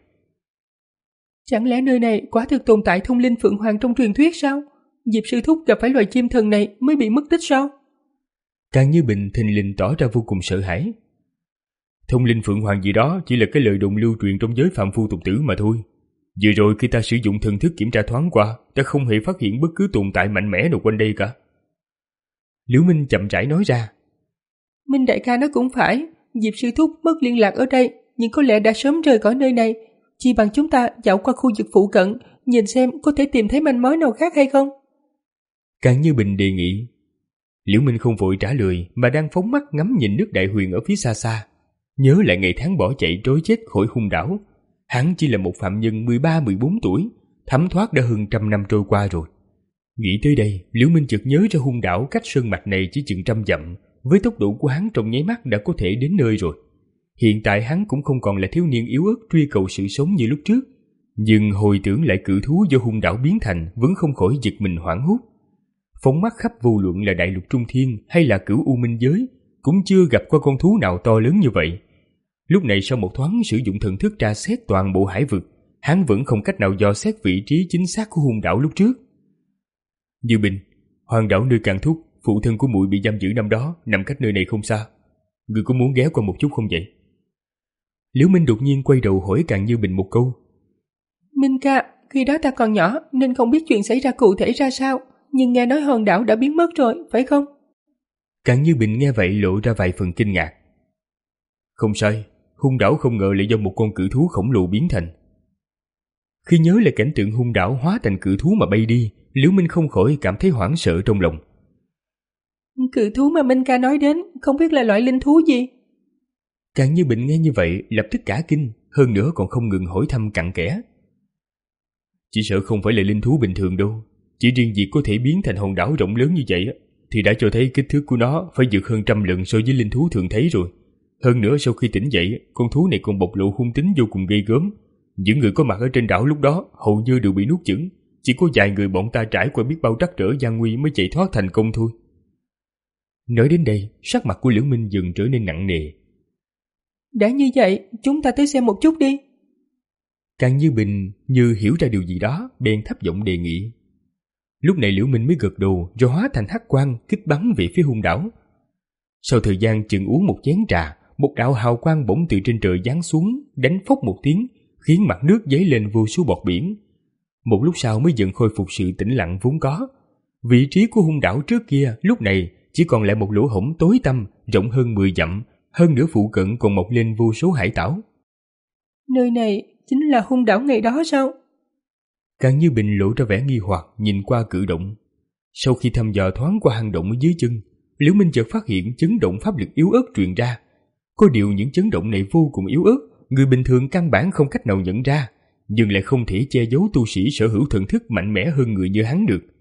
Chẳng lẽ nơi này quả thực tồn tại thông linh phượng hoàng trong truyền thuyết sao? Diệp sư thúc gặp phải loài chim thần này mới bị mất tích sao? Càng Như Bình thình lình tỏ ra vô cùng sợ hãi. Thông linh phượng hoàng gì đó chỉ là cái lời đồn lưu truyền trong giới phàm phu tục tử mà thôi. Vừa rồi khi ta sử dụng thần thức kiểm tra thoáng qua, ta không hề phát hiện bất cứ tồn tại mạnh mẽ nào quanh đây cả. Liễu Minh chậm rãi nói ra. Minh đại ca nói cũng phải, Diệp sư thúc mất liên lạc ở đây, nhưng có lẽ đã sớm rời khỏi nơi này. Chỉ bằng chúng ta dạo qua khu vực phụ cận, nhìn xem có thể tìm thấy manh mối nào khác hay không? Càng Như Bình đề nghị. Liễu Minh không vội trả lời mà đang phóng mắt ngắm nhìn nước đại huyền ở phía xa xa. Nhớ lại ngày tháng bỏ chạy trối chết khỏi hung đảo. Hắn chỉ là một phạm nhân mười ba mười bốn tuổi, thấm thoát đã hơn trăm năm trôi qua rồi. Nghĩ tới đây, Liễu Minh chợt nhớ ra hung đảo cách sơn mạch này chỉ chừng trăm dặm, với tốc độ của hắn trong nháy mắt đã có thể đến nơi rồi. Hiện tại hắn cũng không còn là thiếu niên yếu ớt truy cầu sự sống như lúc trước, nhưng hồi tưởng lại cự thú do hung đảo biến thành vẫn không khỏi giật mình hoảng hốt. Phóng mắt khắp vô luận là đại lục trung thiên hay là cửu u minh giới, cũng chưa gặp qua con thú nào to lớn như vậy. Lúc này sau một thoáng sử dụng thần thức tra xét toàn bộ hải vực, hắn vẫn không cách nào dò xét vị trí chính xác của hung đảo lúc trước. Như Bình, hoàng đảo nơi Càn Thúc, phụ thân của muội bị giam giữ năm đó, nằm cách nơi này không xa. Người có muốn ghé qua một chút không vậy? Liễu Minh đột nhiên quay đầu hỏi Càng Như Bình một câu. Minh ca, khi đó ta còn nhỏ nên không biết chuyện xảy ra cụ thể ra sao, nhưng nghe nói hòn đảo đã biến mất rồi, phải không? Càng Như Bình nghe vậy lộ ra vài phần kinh ngạc. Không sai, hung đảo không ngờ lại do một con cự thú khổng lồ biến thành. Khi nhớ lại cảnh tượng hung đảo hóa thành cự thú mà bay đi, Liễu Minh không khỏi cảm thấy hoảng sợ trong lòng. Cự thú mà Minh ca nói đến không biết là loại linh thú gì? Càng Như Bình nghe như vậy lập tức cả kinh, hơn nữa còn không ngừng hỏi thăm cặn kẽ. Chỉ sợ không phải là linh thú bình thường đâu, chỉ riêng việc có thể biến thành hòn đảo rộng lớn như vậy thì đã cho thấy kích thước của nó phải vượt hơn trăm lần so với linh thú thường thấy rồi. Hơn nữa sau khi tỉnh dậy, con thú này còn bộc lộ hung tính vô cùng ghê gớm. Những người có mặt ở trên đảo lúc đó hầu như đều bị nuốt chửng, chỉ có vài người bọn ta trải qua biết bao trắc trở gian nguy mới chạy thoát thành công thôi. Nói đến đây, sắc mặt của Liễu Minh dần trở nên nặng nề. Đã như vậy, chúng ta tới xem một chút đi. Càng Như Bình như hiểu ra điều gì đó, bèn thấp giọng đề nghị. Lúc này Liễu Minh mới gật đầu rồi hóa thành hắc quang kích bắn về phía hung đảo. Sau thời gian chừng uống một chén trà, một đạo hào quang bỗng từ trên trời giáng xuống, đánh phốc một tiếng, khiến mặt nước dấy lên vô số bọt biển. Một lúc sau mới dần khôi phục sự tĩnh lặng vốn có. Vị trí của hung đảo trước kia lúc này chỉ còn lại một lỗ hổng tối tăm rộng hơn mười dặm, hơn nữa phụ cận còn mọc lên vô số hải tảo. Nơi này chính là hung đảo ngày đó sao? Càng Như Bình lộ ra vẻ nghi hoặc nhìn qua cử động. Sau khi thăm dò thoáng qua hang động ở dưới chân, Liễu Minh chợt phát hiện chấn động pháp lực yếu ớt truyền ra. Có điều những chấn động này vô cùng yếu ớt, người bình thường căn bản không cách nào nhận ra, nhưng lại không thể che giấu tu sĩ sở hữu thần thức mạnh mẽ hơn người như hắn được.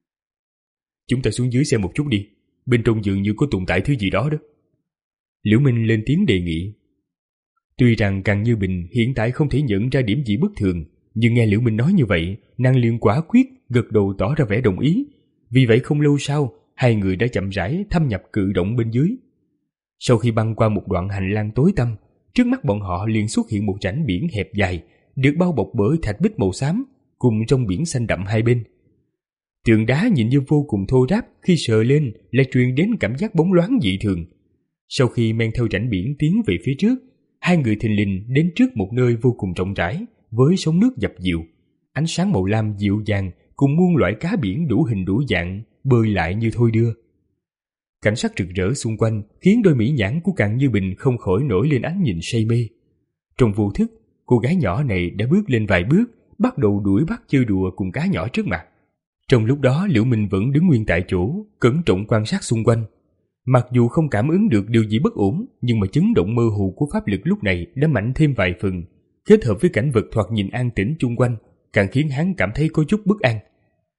Chúng ta xuống dưới xem một chút đi, bên trong dường như có tồn tại thứ gì đó đó. Liễu Minh lên tiếng đề nghị. Tuy rằng Càng Như Bình hiện tại không thể nhận ra điểm gì bất thường, nhưng nghe Liễu Minh nói như vậy, nàng liền quả quyết gật đầu tỏ ra vẻ đồng ý. Vì vậy không lâu sau, hai người đã chậm rãi thâm nhập cự động bên dưới. Sau khi băng qua một đoạn hành lang tối tăm, trước mắt bọn họ liền xuất hiện một rãnh biển hẹp dài, được bao bọc bởi thạch bích màu xám, cùng trong biển xanh đậm hai bên. Tường đá nhìn như vô cùng thô ráp, khi sờ lên lại truyền đến cảm giác bóng loáng dị thường. Sau khi men theo rãnh biển tiến về phía trước, hai người thình lình đến trước một nơi vô cùng rộng rãi, với sóng nước dập dìu, ánh sáng màu lam dịu dàng cùng muôn loại cá biển đủ hình đủ dạng bơi lại như thôi đưa. Cảnh sắc rực rỡ xung quanh khiến đôi mỹ nhãn của Càng Như Bình không khỏi nổi lên ánh nhìn say mê. Trong vô thức, cô gái nhỏ này đã bước lên vài bước, bắt đầu đuổi bắt chơi đùa cùng cá nhỏ trước mặt. Trong lúc đó Liễu Minh vẫn đứng nguyên tại chỗ, cẩn trọng quan sát xung quanh. Mặc dù không cảm ứng được điều gì bất ổn, nhưng mà chấn động mơ hồ của pháp lực lúc này đã mạnh thêm vài phần, kết hợp với cảnh vật thoạt nhìn an tĩnh chung quanh, càng khiến hắn cảm thấy có chút bất an.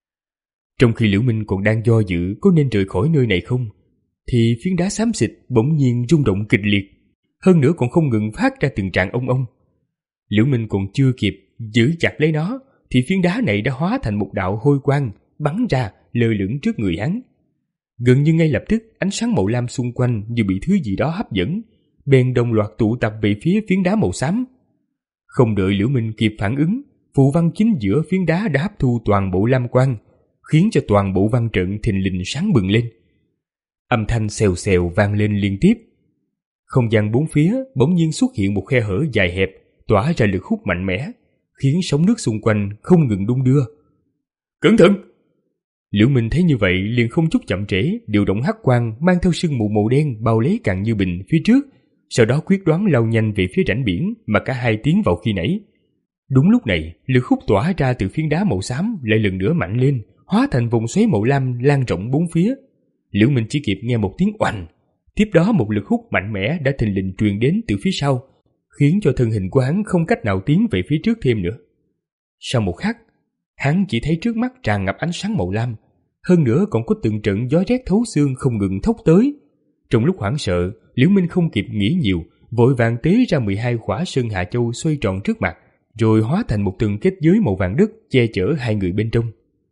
Trong khi Liễu Minh còn đang do dự có nên rời khỏi nơi này không, thì phiến đá xám xịt bỗng nhiên rung động kịch liệt, hơn nữa còn không ngừng phát ra từng tràng ông ông. Liễu Minh còn chưa kịp giữ chặt lấy nó, thì phiến đá này đã hóa thành một đạo hôi quang bắn ra lơ lửng trước người hắn. Gần như ngay lập tức, ánh sáng màu lam xung quanh như bị thứ gì đó hấp dẫn, bèn đồng loạt tụ tập về phía phiến đá màu xám. Không đợi Liễu Minh kịp phản ứng, phù văn chính giữa phiến đá đã hấp thu toàn bộ lam quang, khiến cho toàn bộ văn trận thình lình sáng bừng lên. Âm thanh xèo xèo vang lên liên tiếp. Không gian bốn phía bỗng nhiên xuất hiện một khe hở dài hẹp, tỏa ra lực hút mạnh mẽ, khiến sóng nước xung quanh không ngừng đung đưa. Cẩn thận! Liễu Minh thấy như vậy liền không chút chậm trễ, điều động hắc quang mang theo sương mù màu đen bao lấy Càn Như Bình phía trước, sau đó quyết đoán lao nhanh về phía rãnh biển mà cả hai tiến vào khi nãy. Đúng lúc này, lực hút tỏa ra từ phiến đá màu xám lại lần nữa mạnh lên, hóa thành vòng xoáy màu lam lan rộng bốn phía. Liễu Minh chỉ kịp nghe một tiếng oành, tiếp đó một lực hút mạnh mẽ đã thình lình truyền đến từ phía sau, khiến cho thân hình của hắn không cách nào tiến về phía trước thêm nữa. Sau một khắc, hắn chỉ thấy trước mắt tràn ngập ánh sáng màu lam, hơn nữa còn có từng trận gió rét thấu xương không ngừng thốc tới. Trong lúc hoảng sợ, Liễu Minh không kịp nghĩ nhiều, vội vàng tế ra mười hai khỏa sơn hạ châu xoay tròn trước mặt, rồi hóa thành một tầng kết giới màu vàng đất che chở hai người bên trong.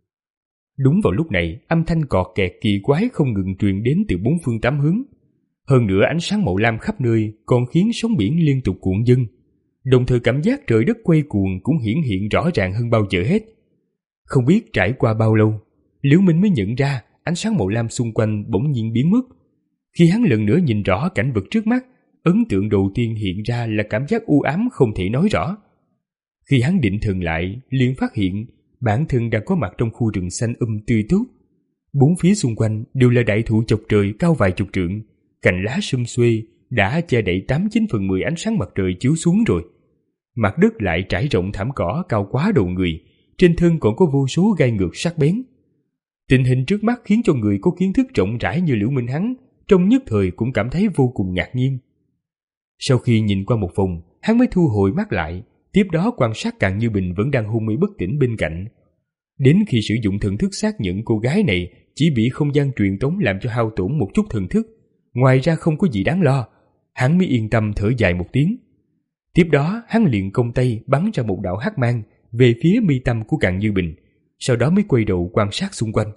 Đúng vào lúc này, âm thanh cọt kẹt kỳ quái không ngừng truyền đến từ bốn phương tám hướng. Hơn nữa ánh sáng màu lam khắp nơi còn khiến sóng biển liên tục cuộn dâng, đồng thời cảm giác trời đất quay cuồng cũng hiển hiện rõ ràng hơn bao giờ hết. Không biết trải qua bao lâu, Liễu Minh mới nhận ra ánh sáng màu lam xung quanh bỗng nhiên biến mất. Khi hắn lần nữa nhìn rõ cảnh vật trước mắt, ấn tượng đầu tiên hiện ra là cảm giác u ám không thể nói rõ. Khi hắn định thần lại, liền phát hiện bản thân đang có mặt trong khu rừng xanh um tươi tốt. Bốn phía xung quanh đều là đại thụ chọc trời cao vài chục trượng, cành lá sum xuê đã che đậy tám chín phần mười ánh sáng mặt trời chiếu xuống rồi. Mặt đất lại trải rộng thảm cỏ cao quá đầu người, trên thân còn có vô số gai ngược sắc bén. Tình hình trước mắt khiến cho người có kiến thức rộng rãi như Liễu Minh hắn trong nhất thời cũng cảm thấy vô cùng ngạc nhiên. Sau khi nhìn qua một vòng, hắn mới thu hồi mắt lại, tiếp đó quan sát Càn Như Bình vẫn đang hôn mê bất tỉnh bên cạnh. Đến khi sử dụng thần thức xác nhận cô gái này chỉ bị không gian truyền tống làm cho hao tổn một chút thần thức, ngoài ra không có gì đáng lo, hắn mới yên tâm thở dài một tiếng. Tiếp đó hắn liền công tay bắn ra một đạo hắc mang về phía mi tâm của Càn Như Bình, sau đó mới quay đầu quan sát xung quanh.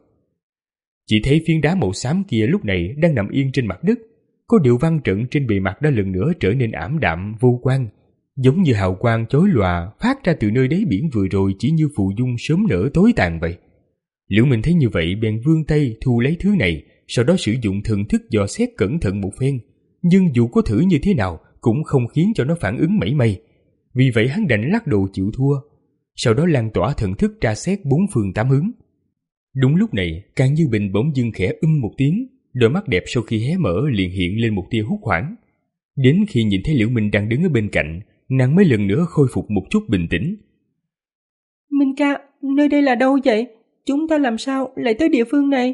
Chỉ thấy phiến đá màu xám kia lúc này đang nằm yên trên mặt đất, có điều văn trận trên bề mặt đã lần nữa trở nên ảm đạm vô quang, giống như hào quang chói lòa phát ra từ nơi đáy biển vừa rồi chỉ như phù dung sớm nở tối tàn vậy. Liễu Minh thấy như vậy bèn vươn tay thu lấy thứ này, sau đó sử dụng thần thức dò xét cẩn thận một phen, nhưng dù có thử như thế nào cũng không khiến cho nó phản ứng mảy may. Vì vậy hắn đành lắc đầu chịu thua, sau đó lan tỏa thần thức tra xét bốn phương tám hướng. Đúng lúc này, Càn Như Bình bỗng dưng khẽ ưm một tiếng, đôi mắt đẹp sau khi hé mở liền hiện lên một tia hốt hoảng. Đến khi nhìn thấy Liễu Minh đang đứng ở bên cạnh, nàng mới lần nữa khôi phục một chút bình tĩnh. Minh ca, nơi đây là đâu vậy? Chúng ta làm sao lại tới địa phương này?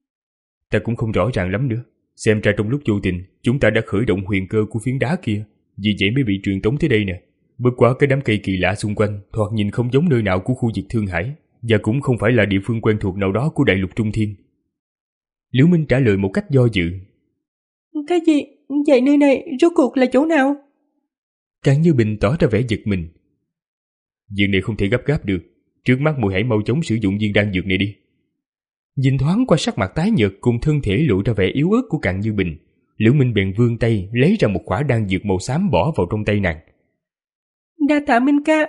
Ta cũng không rõ ràng lắm nữa. Xem ra trong lúc vô tình, chúng ta đã khởi động huyền cơ của phiến đá kia, vì vậy mới bị truyền tống tới đây nè. Bất quá cái đám cây kỳ lạ xung quanh thoạt nhìn không giống nơi nào của khu vực Thương Hải, và cũng không phải là địa phương quen thuộc nào đó của đại lục Trung Thiên. Liễu Minh trả lời một cách do dự. Cái gì? Vậy nơi này rốt cuộc là chỗ nào? Càn Như Bình tỏ ra vẻ giật mình. Việc này không thể gấp gáp được, trước mắt muội hãy mau chóng sử dụng viên đan dược này đi. Nhìn thoáng qua sắc mặt tái nhợt cùng thân thể lộ ra vẻ yếu ớt của Càn Như Bình, Liễu Minh bèn vươn tay lấy ra một quả đan dược màu xám bỏ vào trong tay nàng. Đa tạ Minh ca.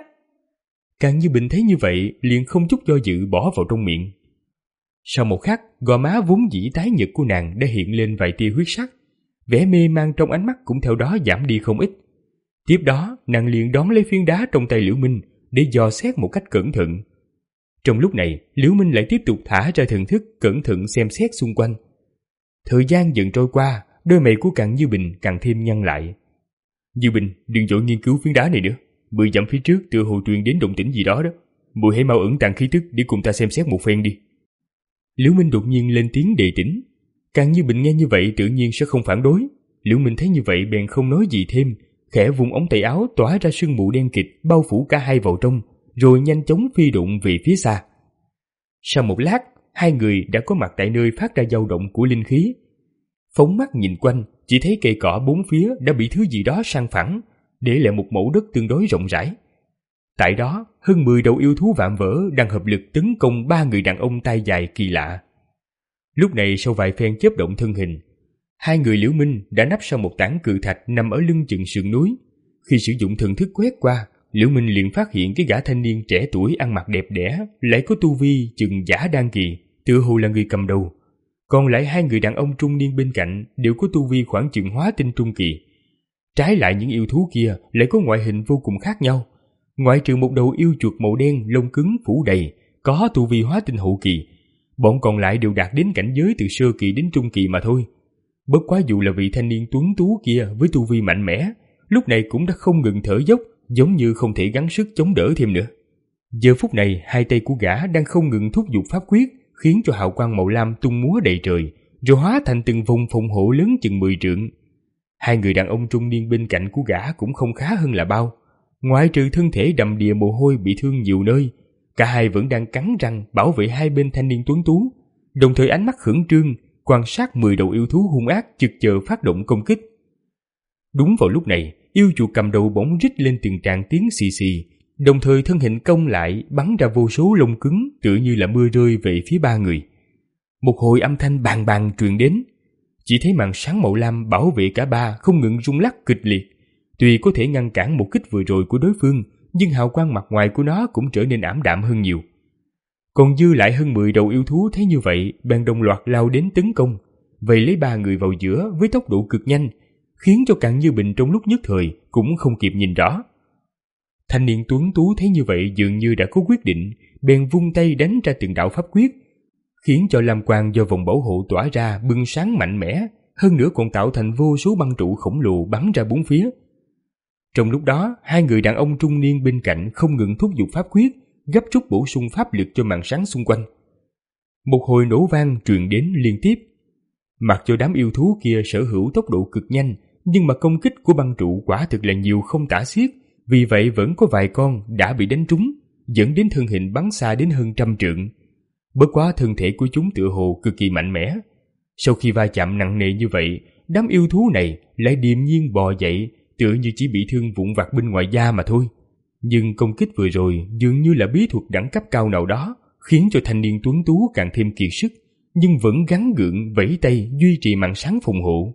Càn Như Bình thấy như vậy liền không chút do dự bỏ vào trong miệng. Sau một khắc, gò má vốn dĩ tái nhợt của nàng đã hiện lên vài tia huyết sắc, vẻ mê man trong ánh mắt cũng theo đó giảm đi không ít. Tiếp đó, nàng liền đón lấy phiến đá trong tay Liễu Minh để dò xét một cách cẩn thận. Trong lúc này, Liễu Minh lại tiếp tục thả ra thần thức cẩn thận xem xét xung quanh. Thời gian dần trôi qua, đôi mày của Càn Như Bình càng thêm nhăn lại. Như Bình, đừng vội nghiên cứu phiến đá này nữa. Mười dặm phía trước tựa hồ truyền đến động tĩnh gì đó đó. Muội hãy mau ẩn tàng khí tức để cùng ta xem xét một phen đi. Liễu Minh đột nhiên lên tiếng đề tỉnh. Càn Như Bình nghe như vậy tự nhiên sẽ không phản đối. Liễu Minh thấy như vậy bèn không nói gì thêm, khẽ vùng ống tay áo tỏa ra sương mù đen kịt bao phủ cả hai vào trong, rồi nhanh chóng phi độn về phía xa. Sau một lát, hai người đã có mặt tại nơi phát ra dao động của linh khí. Phóng mắt nhìn quanh, chỉ thấy cây cỏ bốn phía đã bị thứ gì đó san phẳng, để lại một mẫu đất tương đối rộng rãi. Tại đó, hơn mười đầu yêu thú vạm vỡ đang hợp lực tấn công ba người đàn ông tai dài kỳ lạ. Lúc này sau vài phen chớp động thân hình, Hai người Liễu Minh đã nấp sau một tảng cự thạch nằm ở lưng chừng sườn núi. Khi sử dụng thần thức quét qua, Liễu Minh liền phát hiện cái gã thanh niên trẻ tuổi ăn mặc đẹp đẽ, lại có tu vi chừng giả đan kỳ, tựa hồ là người cầm đầu. Còn lại hai người đàn ông trung niên bên cạnh đều có tu vi khoảng chừng hóa tinh trung kỳ. Trái lại những yêu thú kia lại có ngoại hình vô cùng khác nhau. Ngoại trừ một đầu yêu chuột màu đen lông cứng phủ đầy, có tu vi hóa tinh hậu kỳ, bọn còn lại đều đạt đến cảnh giới từ sơ kỳ đến trung kỳ mà thôi. Bất quá dù là vị thanh niên tuấn tú kia với tu vi mạnh mẽ, lúc này cũng đã không ngừng thở dốc, giống như không thể gắng sức chống đỡ thêm nữa. Giờ phút này hai tay của gã đang không ngừng thúc giục pháp quyết, khiến cho hào quang màu lam tung múa đầy trời, rồi hóa thành từng vùng phòng hộ lớn chừng mười trượng. Hai người đàn ông trung niên bên cạnh của gã cũng không khá hơn là bao. Ngoại trừ thân thể đầm đìa mồ hôi bị thương nhiều nơi, cả hai vẫn đang cắn răng bảo vệ hai bên thanh niên tuấn tú, đồng thời ánh mắt khẩn trương quan sát mười đầu yêu thú hung ác chực chờ phát động công kích. Đúng vào lúc này, yêu chuột cầm đầu bỗng rít lên từng tràng tiếng xì xì, đồng thời thân hình cong lại bắn ra vô số lông cứng tựa như là mưa rơi về phía ba người. Một hồi âm thanh bàng bàng truyền đến, chỉ thấy màn sáng màu lam bảo vệ cả ba không ngừng rung lắc kịch liệt. Tuy có thể ngăn cản một kích vừa rồi của đối phương, nhưng hào quang mặt ngoài của nó cũng trở nên ảm đạm hơn nhiều. Còn dư lại hơn mười đầu yêu thú thấy như vậy, bèn đồng loạt lao đến tấn công, vây lấy ba người vào giữa với tốc độ cực nhanh, khiến cho Càn Như Bình trong lúc nhất thời cũng không kịp nhìn rõ. Thanh niên tuấn tú thấy như vậy dường như đã có quyết định, bèn vung tay đánh ra từng đạo pháp quyết, khiến cho lam quang do vòng bảo hộ tỏa ra bừng sáng mạnh mẽ, hơn nữa còn tạo thành vô số băng trụ khổng lồ bắn ra bốn phía. Trong lúc đó, hai người đàn ông trung niên bên cạnh không ngừng thúc giục pháp quyết, gấp rút bổ sung pháp lực cho màn sáng xung quanh. Một hồi nổ vang truyền đến liên tiếp. Mặc cho đám yêu thú kia sở hữu tốc độ cực nhanh, nhưng mà công kích của băng trụ quả thực là nhiều không tả xiết, vì vậy vẫn có vài con đã bị đánh trúng, dẫn đến thân hình bắn xa đến hơn trăm trượng. Bất quá thân thể của chúng tựa hồ cực kỳ mạnh mẽ. Sau khi va chạm nặng nề như vậy, đám yêu thú này lại điềm nhiên bò dậy, tựa như chỉ bị thương vụn vặt bên ngoài da mà thôi. Nhưng công kích vừa rồi dường như là bí thuật đẳng cấp cao nào đó, khiến cho thanh niên tuấn tú càng thêm kiệt sức, nhưng vẫn gắng gượng vẫy tay duy trì màn sáng phòng hộ.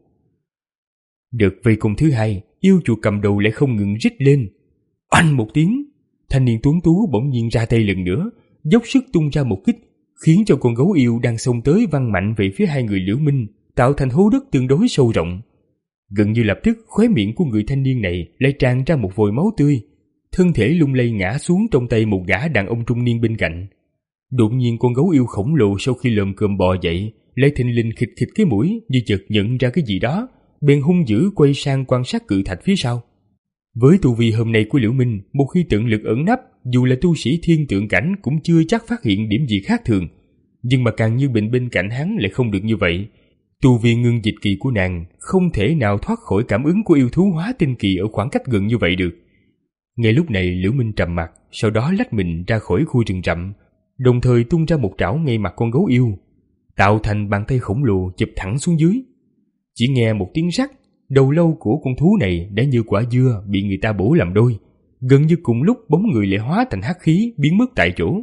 Đợt vây công thứ hai, yêu chuột cầm đầu lại không ngừng rít lên. Oanh một tiếng, thanh niên tuấn tú bỗng nhiên ra tay lần nữa, dốc sức tung ra một kích, khiến cho con gấu yêu đang xông tới văng mạnh về phía hai người Liễu Minh, tạo thành hố đất tương đối sâu rộng. Gần như lập tức khóe miệng của người thanh niên này lại tràn ra một vòi máu tươi, thân thể lung lay ngã xuống trong tay một gã đàn ông trung niên bên cạnh. Đột nhiên con gấu yêu khổng lồ sau khi lồm cồm bò dậy, lại thình lình khịt khịt cái mũi như chợt nhận ra cái gì đó, bèn hung dữ quay sang quan sát cự thạch phía sau. Với tu vi hôm nay của Liễu Minh, một khi tận lực ẩn nấp, dù là tu sĩ thiên tượng cảnh cũng chưa chắc phát hiện điểm gì khác thường. Nhưng mà Càn Như Bình bên cạnh hắn lại không được như vậy. Tu vi ngưng dịch kỳ của nàng không thể nào thoát khỏi cảm ứng của yêu thú hóa tinh kỳ ở khoảng cách gần như vậy được. Ngay lúc này Liễu Minh trầm mặt, sau đó lách mình ra khỏi khu rừng rậm, đồng thời tung ra một trảo ngay mặt con gấu yêu, tạo thành bàn tay khổng lồ chụp thẳng xuống dưới. Chỉ nghe một tiếng rắc, đầu lâu của con thú này đã như quả dưa bị người ta bổ làm đôi, gần như cùng lúc bóng người lại hóa thành hắc khí biến mất tại chỗ.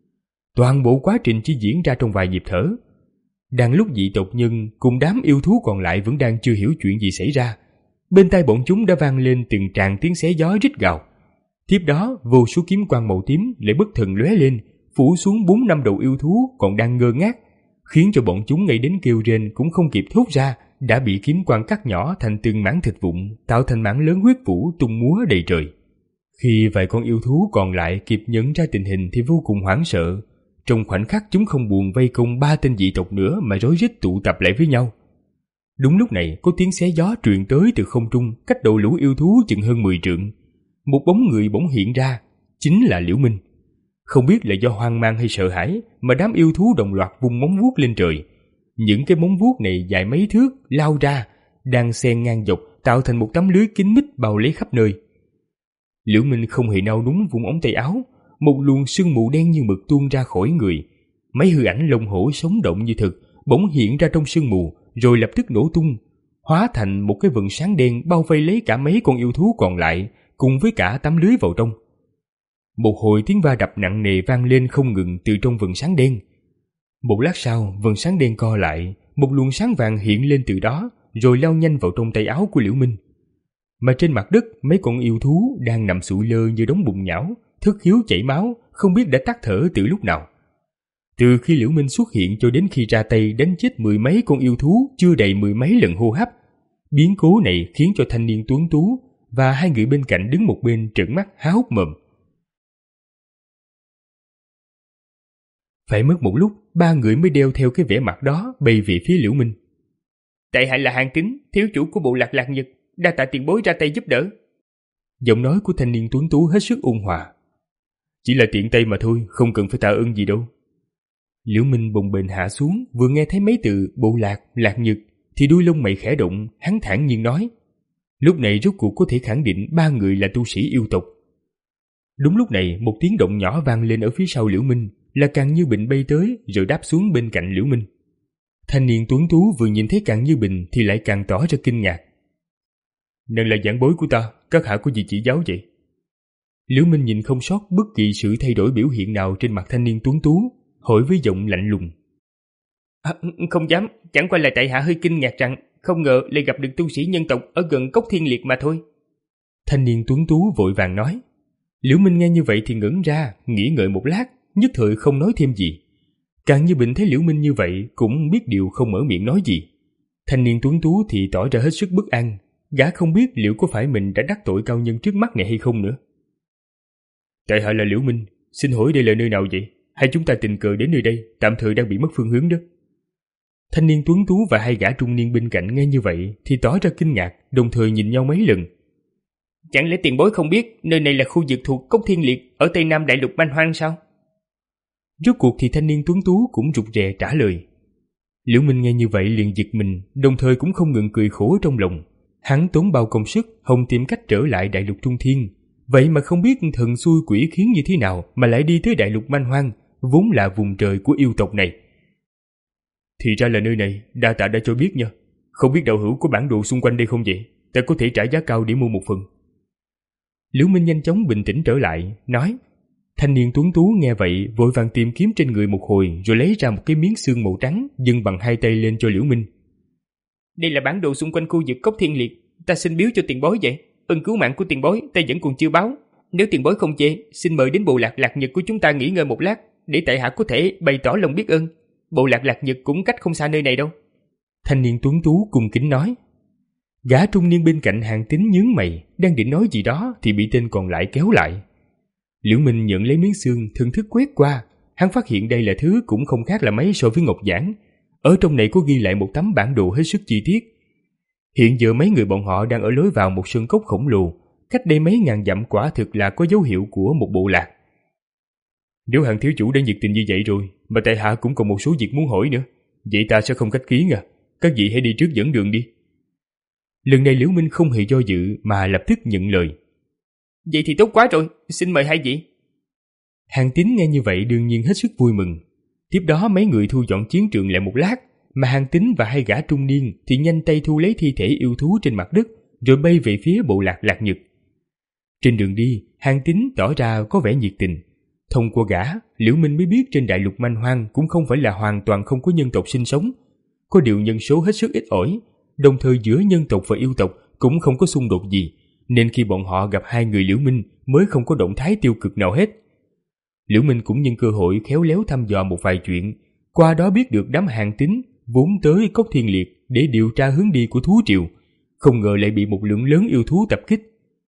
Toàn bộ quá trình chỉ diễn ra trong vài nhịp thở. Đang lúc dị tộc nhân cùng đám yêu thú còn lại vẫn đang chưa hiểu chuyện gì xảy ra, bên tai bọn chúng đã vang lên từng tràng tiếng xé gió rít gào. Tiếp đó vô số kiếm quang màu tím lại bất thần lóe lên, phủ xuống bốn năm đầu yêu thú còn đang ngơ ngác, khiến cho bọn chúng ngay đến kêu rên cũng không kịp thốt ra, đã bị kiếm quang cắt nhỏ thành từng mảng thịt vụn, tạo thành mảng lớn huyết vũ tung múa đầy trời. Khi vài con yêu thú còn lại kịp nhận ra tình hình thì vô cùng hoảng sợ. Trong khoảnh khắc chúng không buồn vây công ba tên dị tộc nữa mà rối rít tụ tập lại với nhau. Đúng lúc này có tiếng xé gió truyền tới từ không trung, cách đầu lũ yêu thú chừng hơn mười trượng. Một bóng người bỗng hiện ra, chính là Liễu Minh. Không biết là do hoang mang hay sợ hãi mà đám yêu thú đồng loạt vung móng vuốt lên trời. Những cái móng vuốt này dài mấy thước lao ra, đang xen ngang dọc tạo thành một tấm lưới kín mít bao lấy khắp nơi. Liễu Minh không hề nao núng vung ống tay áo, một luồng sương mù đen như mực tuôn ra khỏi người. Mấy hư ảnh lông hổ sống động như thực bỗng hiện ra trong sương mù, rồi lập tức nổ tung, hóa thành một cái vầng sáng đen bao vây lấy cả mấy con yêu thú còn lại, cùng với cả tấm lưới vào trong. Một hồi tiếng va đập nặng nề vang lên không ngừng từ trong vầng sáng đen. Một lát sau, vầng sáng đen co lại, một luồng sáng vàng hiện lên từ đó, rồi lao nhanh vào trong tay áo của Liễu Minh. Mà trên mặt đất mấy con yêu thú đang nằm sụi lơ như đống bùn nhão, thất khiếu chảy máu, không biết đã tắt thở từ lúc nào. Từ khi Liễu Minh xuất hiện cho đến khi ra tay đánh chết mười mấy con yêu thú chưa đầy mười mấy lần hô hấp, biến cố này khiến cho thanh niên tuấn tú và hai người bên cạnh đứng một bên trợn mắt há hốc mồm. Phải mất một lúc, ba người mới đeo theo cái vẻ mặt đó bay về phía Liễu Minh. Tại hạ là Hàn Tín, thiếu chủ của bộ lạc Lạc Nhật, đa tạ tiền bối ra tay giúp đỡ. Giọng nói của thanh niên tuấn tú hết sức ôn hòa. Chỉ là tiện tay mà thôi, không cần phải tạ ơn gì đâu. Liễu Minh bồng bềnh hạ xuống, vừa nghe thấy mấy từ bộ lạc, Lạc Nhật thì đuôi lông mày khẽ động, hắn thản nhiên nói. Lúc này rốt cuộc có thể khẳng định ba người là tu sĩ yêu tộc. Đúng lúc này, một tiếng động nhỏ vang lên ở phía sau Liễu Minh, là Càng Như Bình bay tới rồi đáp xuống bên cạnh Liễu Minh. Thanh niên tuấn tú vừa nhìn thấy Càng Như Bình thì lại càng tỏ ra kinh ngạc. Nàng là giảng bối của ta, các hạ có gì chỉ giáo vậy? Liễu Minh nhìn không sót bất kỳ sự thay đổi biểu hiện nào trên mặt thanh niên tuấn tú, hỏi với giọng lạnh lùng. À, không dám, chẳng qua là tại hạ hơi kinh ngạc rằng không ngờ lại gặp được tu sĩ nhân tộc ở gần Cốc Thiên Liệt mà thôi. Thanh niên tuấn tú vội vàng nói. Liễu Minh nghe như vậy thì ngẩn ra, nghĩ ngợi một lát, nhất thời không nói thêm gì. Càng Như Bình thấy Liễu Minh như vậy cũng biết điều không mở miệng nói gì. Thanh niên tuấn tú thì tỏ ra hết sức bất an, gã không biết liệu có phải mình đã đắc tội cao nhân trước mắt này hay không nữa. Tại hạ là Liễu Minh, xin hỏi đây là nơi nào vậy? Hay chúng ta tình cờ đến nơi đây, tạm thời đang bị mất phương hướng đó. Thanh niên tuấn tú và hai gã trung niên bên cạnh nghe như vậy thì tỏ ra kinh ngạc, đồng thời nhìn nhau mấy lần. Chẳng lẽ tiền bối không biết nơi này là khu vực thuộc Cốc Thiên Liệt ở Tây Nam Đại Lục Manh Hoang sao? Rốt cuộc thì thanh niên tuấn tú cũng rụt rè trả lời. Liễu Minh nghe như vậy liền giật mình, đồng thời cũng không ngừng cười khổ trong lòng. Hắn tốn bao công sức hòng tìm cách trở lại Đại Lục Trung Thiên, vậy mà không biết thần xui quỷ khiến như thế nào mà lại đi tới Đại Lục Manh Hoang, vốn là vùng trời của yêu tộc này. Thì ra là nơi này, đa tạ đã cho biết nha. Không biết đạo hữu có bản đồ xung quanh đây không vậy? Ta có thể trả giá cao để mua một phần. Liễu Minh nhanh chóng bình tĩnh trở lại, nói. Thanh niên tuấn tú nghe vậy vội vàng tìm kiếm trên người một hồi rồi lấy ra một cái miếng xương màu trắng dâng bằng hai tay lên cho Liễu Minh. Đây là bản đồ xung quanh khu vực Cốc Thiên Liệt, ta xin biếu cho tiền bối vậy. Ân cứu mạng của tiền bối ta vẫn còn chưa báo. Nếu tiền bối không chê, xin mời đến bộ lạc Lạc Nhật của chúng ta nghỉ ngơi một lát, để tại hạ có thể bày tỏ lòng biết ơn. Bộ lạc Lạc Nhật cũng cách không xa nơi này đâu. Thanh niên tuấn tú cung kính nói. Gã trung niên bên cạnh Hàn Tín nhướng mày, đang định nói gì đó thì bị tên còn lại kéo lại. Liễu Minh nhận lấy miếng xương, thần thức quét qua, hắn phát hiện đây là thứ cũng không khác là mấy so với ngọc giản. Ở trong này có ghi lại một tấm bản đồ hết sức chi tiết. Hiện giờ mấy người bọn họ đang ở lối vào một sơn cốc khổng lồ, cách đây mấy ngàn dặm, quả thực là có dấu hiệu của một bộ lạc. Nếu Hàn thiếu chủ đã nhiệt tình như vậy rồi, mà tại hạ cũng còn một số việc muốn hỏi nữa, vậy ta sẽ không khách khí à, các vị hãy đi trước dẫn đường đi. Lần này Liễu Minh không hề do dự mà lập tức nhận lời. Vậy thì tốt quá rồi, xin mời hai vị. Hàn Tín nghe như vậy đương nhiên hết sức vui mừng. Tiếp đó mấy người thu dọn chiến trường lại một lát, mà Hàn Tín và hai gã trung niên thì nhanh tay thu lấy thi thể yêu thú trên mặt đất, rồi bay về phía bộ lạc Lạc Nhật. Trên đường đi, Hàn Tín tỏ ra có vẻ nhiệt tình. Thông qua gã, Liễu Minh mới biết trên Đại Lục Manh Hoang cũng không phải là hoàn toàn không có nhân tộc sinh sống. Có điều nhân số hết sức ít ỏi, đồng thời giữa nhân tộc và yêu tộc cũng không có xung đột gì, nên khi bọn họ gặp hai người Liễu Minh mới không có động thái tiêu cực nào hết. Liễu Minh cũng nhân cơ hội khéo léo thăm dò một vài chuyện, qua đó biết được đám Hàn Tín vốn tới Cốc Thiên Liệt để điều tra hướng đi của thú triều, không ngờ lại bị một lượng lớn yêu thú tập kích.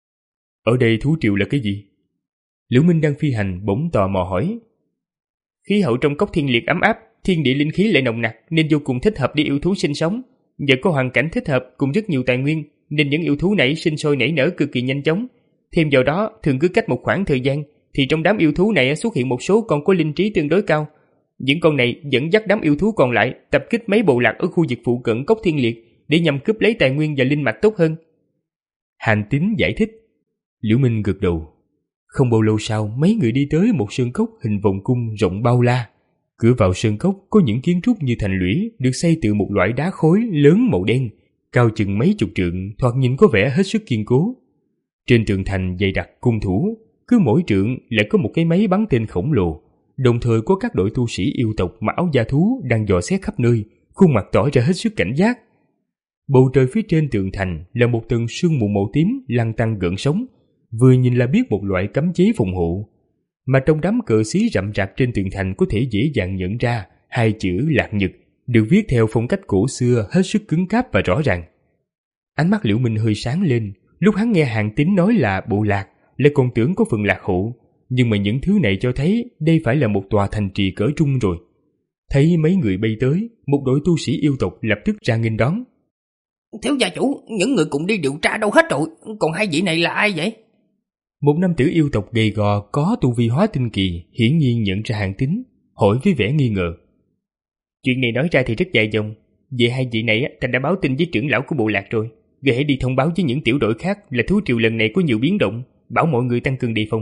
Ở đây thú triều là cái gì? Liễu Minh đang phi hành bỗng tò mò hỏi. Khí hậu trong Cốc Thiên Liệt ấm áp, thiên địa linh khí lại nồng nặc nên vô cùng thích hợp để yêu thú sinh sống. Nhờ có hoàn cảnh thích hợp cùng rất nhiều tài nguyên nên những yêu thú này sinh sôi nảy nở cực kỳ nhanh chóng. Thêm vào đó, thường cứ cách một khoảng thời gian thì trong đám yêu thú này xuất hiện một số con có linh trí tương đối cao. Những con này dẫn dắt đám yêu thú còn lại tập kích mấy bộ lạc ở khu vực phụ cận Cốc Thiên Liệt để nhằm cướp lấy tài nguyên và linh mạch tốt hơn. Hàn Tín giải thích. Liễu Minh gật đầu. Không bao lâu sau, mấy người đi tới một sơn cốc hình vòng cung rộng bao la. Cửa vào sơn cốc có những kiến trúc như thành lũy được xây từ một loại đá khối lớn màu đen, cao chừng mấy chục trượng, thoạt nhìn có vẻ hết sức kiên cố. Trên tường thành dày đặc cung thủ, cứ mỗi trượng lại có một cái máy bắn tên khổng lồ, đồng thời có các đội tu sĩ yêu tộc mặc áo da thú đang dò xét khắp nơi, khuôn mặt tỏ ra hết sức cảnh giác. Bầu trời phía trên tường thành là một tầng sương mù màu tím lăn tăn gợn sóng, vừa nhìn là biết một loại cấm chế phòng hộ. Mà trong đám cờ xí rậm rạp trên tường thành có thể dễ dàng nhận ra hai chữ Lạc Nhật được viết theo phong cách cổ xưa hết sức cứng cáp và rõ ràng. Ánh mắt Liễu Minh hơi sáng lên, lúc hắn nghe Hàn Tín nói là bộ lạc, lại còn tưởng có phần lạc hộ, nhưng mà những thứ này cho thấy đây phải là một tòa thành trì cỡ trung rồi. Thấy mấy người bay tới, một đội tu sĩ yêu tộc lập tức ra nghênh đón. Thiếu gia chủ, những người cùng đi điều tra đâu hết rồi, còn hai vị này là ai vậy? Một nam tử yêu tộc gầy gò có tu vi hóa tinh kỳ hiển nhiên nhận ra Hàn Tín, hỏi với vẻ nghi ngờ. Chuyện này nói ra thì rất dài dòng, về hai vị này ta đã báo tin với trưởng lão của bộ lạc rồi, người hãy đi thông báo với những tiểu đội khác là thú triều lần này có nhiều biến động, bảo mọi người tăng cường đề phòng.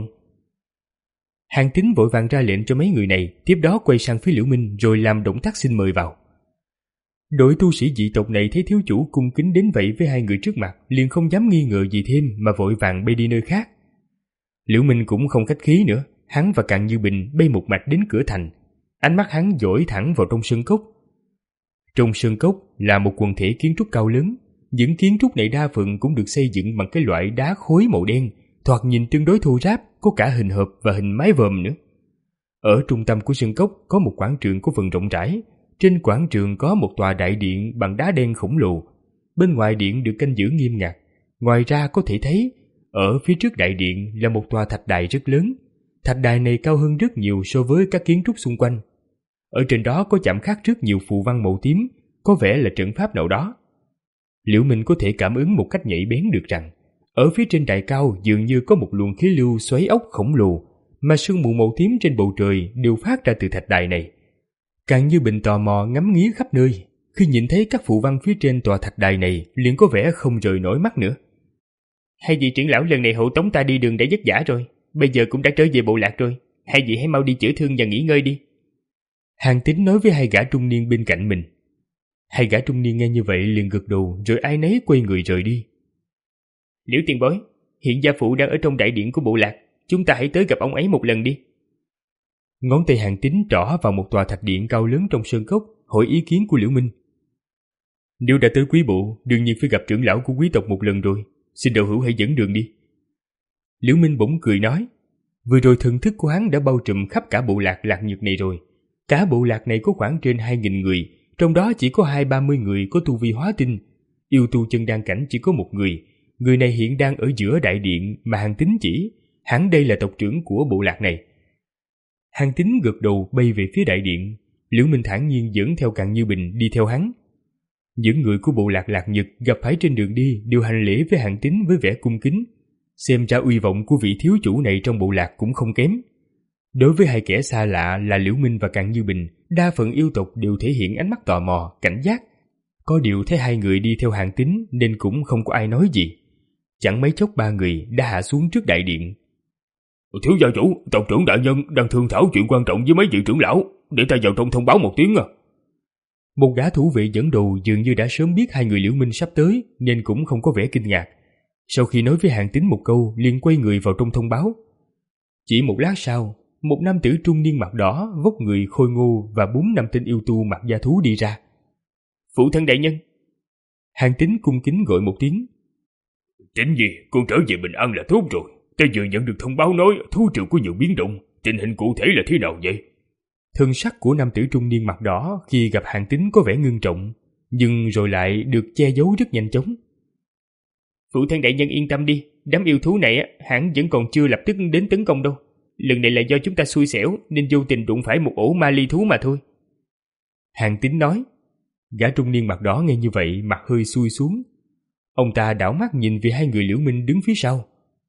Hàn Tín vội vàng ra lệnh cho mấy người này, tiếp đó quay sang phía Liễu Minh rồi làm động tác xin mời vào. Đội tu sĩ dị tộc này thấy thiếu chủ cung kính đến vậy với hai người trước mặt, liền không dám nghi ngờ gì thêm mà vội vàng bay đi nơi khác. Liễu Minh cũng không khách khí nữa, hắn và Càn Như Bình bay một mạch đến cửa thành, ánh mắt hắn dõi thẳng vào trong sơn cốc. Trong sơn cốc là một quần thể kiến trúc cao lớn, những kiến trúc này đa phần cũng được xây dựng bằng cái loại đá khối màu đen, thoạt nhìn tương đối thô ráp, có cả hình hộp và hình mái vòm nữa. Ở trung tâm của sơn cốc có một quảng trường có phần rộng rãi, trên quảng trường có một tòa đại điện bằng đá đen khổng lồ, bên ngoài điện được canh giữ nghiêm ngặt. Ngoài ra có thể thấy, ở phía trước đại điện là một tòa thạch đài rất lớn, thạch đài này cao hơn rất nhiều so với các kiến trúc xung quanh. Ở trên đó có chạm khắc rất nhiều phù văn màu tím, có vẻ là trận pháp nào đó. Liễu Minh có thể cảm ứng một cách nhạy bén được rằng, ở phía trên đài cao dường như có một luồng khí lưu xoáy ốc khổng lồ, mà sương mù màu tím trên bầu trời đều phát ra từ thạch đài này. Càng Như Bình tò mò ngắm nghía khắp nơi, khi nhìn thấy các phù văn phía trên tòa thạch đài này liền có vẻ không rời nổi mắt nữa. Hai vị trưởng lão lần này hộ tống ta đi đường đã vất vả rồi, bây giờ cũng đã trở về bộ lạc rồi, hai vị hãy mau đi chữa thương và nghỉ ngơi đi. Hàn Tín nói với hai gã trung niên bên cạnh mình. Hai gã trung niên nghe như vậy liền gật đầu, rồi ai nấy quay người rời đi. Liễu tiền bối, hiện gia phụ đang ở trong đại điện của bộ lạc, chúng ta hãy tới gặp ông ấy một lần đi. Ngón tay Hàn Tín trỏ vào một tòa thạch điện cao lớn trong sơn cốc, hỏi ý kiến của Liễu Minh. Nếu đã tới quý bộ, đương nhiên phải gặp trưởng lão của quý tộc một lần rồi, xin đạo hữu hãy dẫn đường đi. Liễu Minh bỗng cười nói, vừa rồi thần thức của hắn đã bao trùm khắp cả bộ lạc Lạc Nhật này rồi. Cả bộ lạc này có khoảng trên hai nghìn người, trong đó chỉ có hai ba mươi người có tu vi hóa tinh, yêu tu chân đan cảnh chỉ có một người. Người này hiện đang ở giữa đại điện mà Hàn Tín chỉ, hắn đây là tộc trưởng của bộ lạc này. Hàn Tín gật đầu bay về phía đại điện, Liễu Minh thản nhiên dẫn theo Càn Như Bình đi theo hắn. Những người của bộ lạc Lạc Nhật gặp phải trên đường đi đều hành lễ với Hàn Tín với vẻ cung kính, xem ra uy vọng của vị thiếu chủ này trong bộ lạc cũng không kém. Đối với hai kẻ xa lạ là Liễu Minh và Càn Như Bình, đa phần yêu tộc đều thể hiện ánh mắt tò mò, cảnh giác. Có điều thấy hai người đi theo Hàn Tín nên cũng không có ai nói gì. Chẳng mấy chốc ba người đã hạ xuống trước đại điện. Thiếu gia chủ, tộc trưởng đại nhân đang thương thảo chuyện quan trọng với mấy vị trưởng lão, để ta vào trong thông báo một tiếng à. Một gã thủ vệ dẫn đầu dường như đã sớm biết hai người Liễu Minh sắp tới nên cũng không có vẻ kinh ngạc. Sau khi nói với Hàn Tín một câu liền quay người vào trong thông báo. Chỉ một lát sau, một nam tử trung niên mặt đỏ, vóc người khôi ngô và bốn năm tên yêu tu mặc da thú đi ra. Phụ thân đại nhân. Hàn Tín cung kính gọi một tiếng. Chính gì, con trở về bình an là tốt rồi. Ta vừa nhận được thông báo nói thú triều có nhiều biến động, tình hình cụ thể là thế nào vậy? Thân sắc của nam tử trung niên mặt đỏ khi gặp Hàn Tín có vẻ ngưng trọng, nhưng rồi lại được che giấu rất nhanh chóng. Phụ thân đại nhân yên tâm đi, đám yêu thú này hẳn vẫn còn chưa lập tức đến tấn công đâu. Lần này là do chúng ta xui xẻo nên vô tình đụng phải một ổ ma ly thú mà thôi. Hàn Tín nói. Gã trung niên mặt đỏ nghe như vậy mặt hơi xuôi xuống. Ông ta đảo mắt nhìn về hai người Liễu Minh đứng phía sau.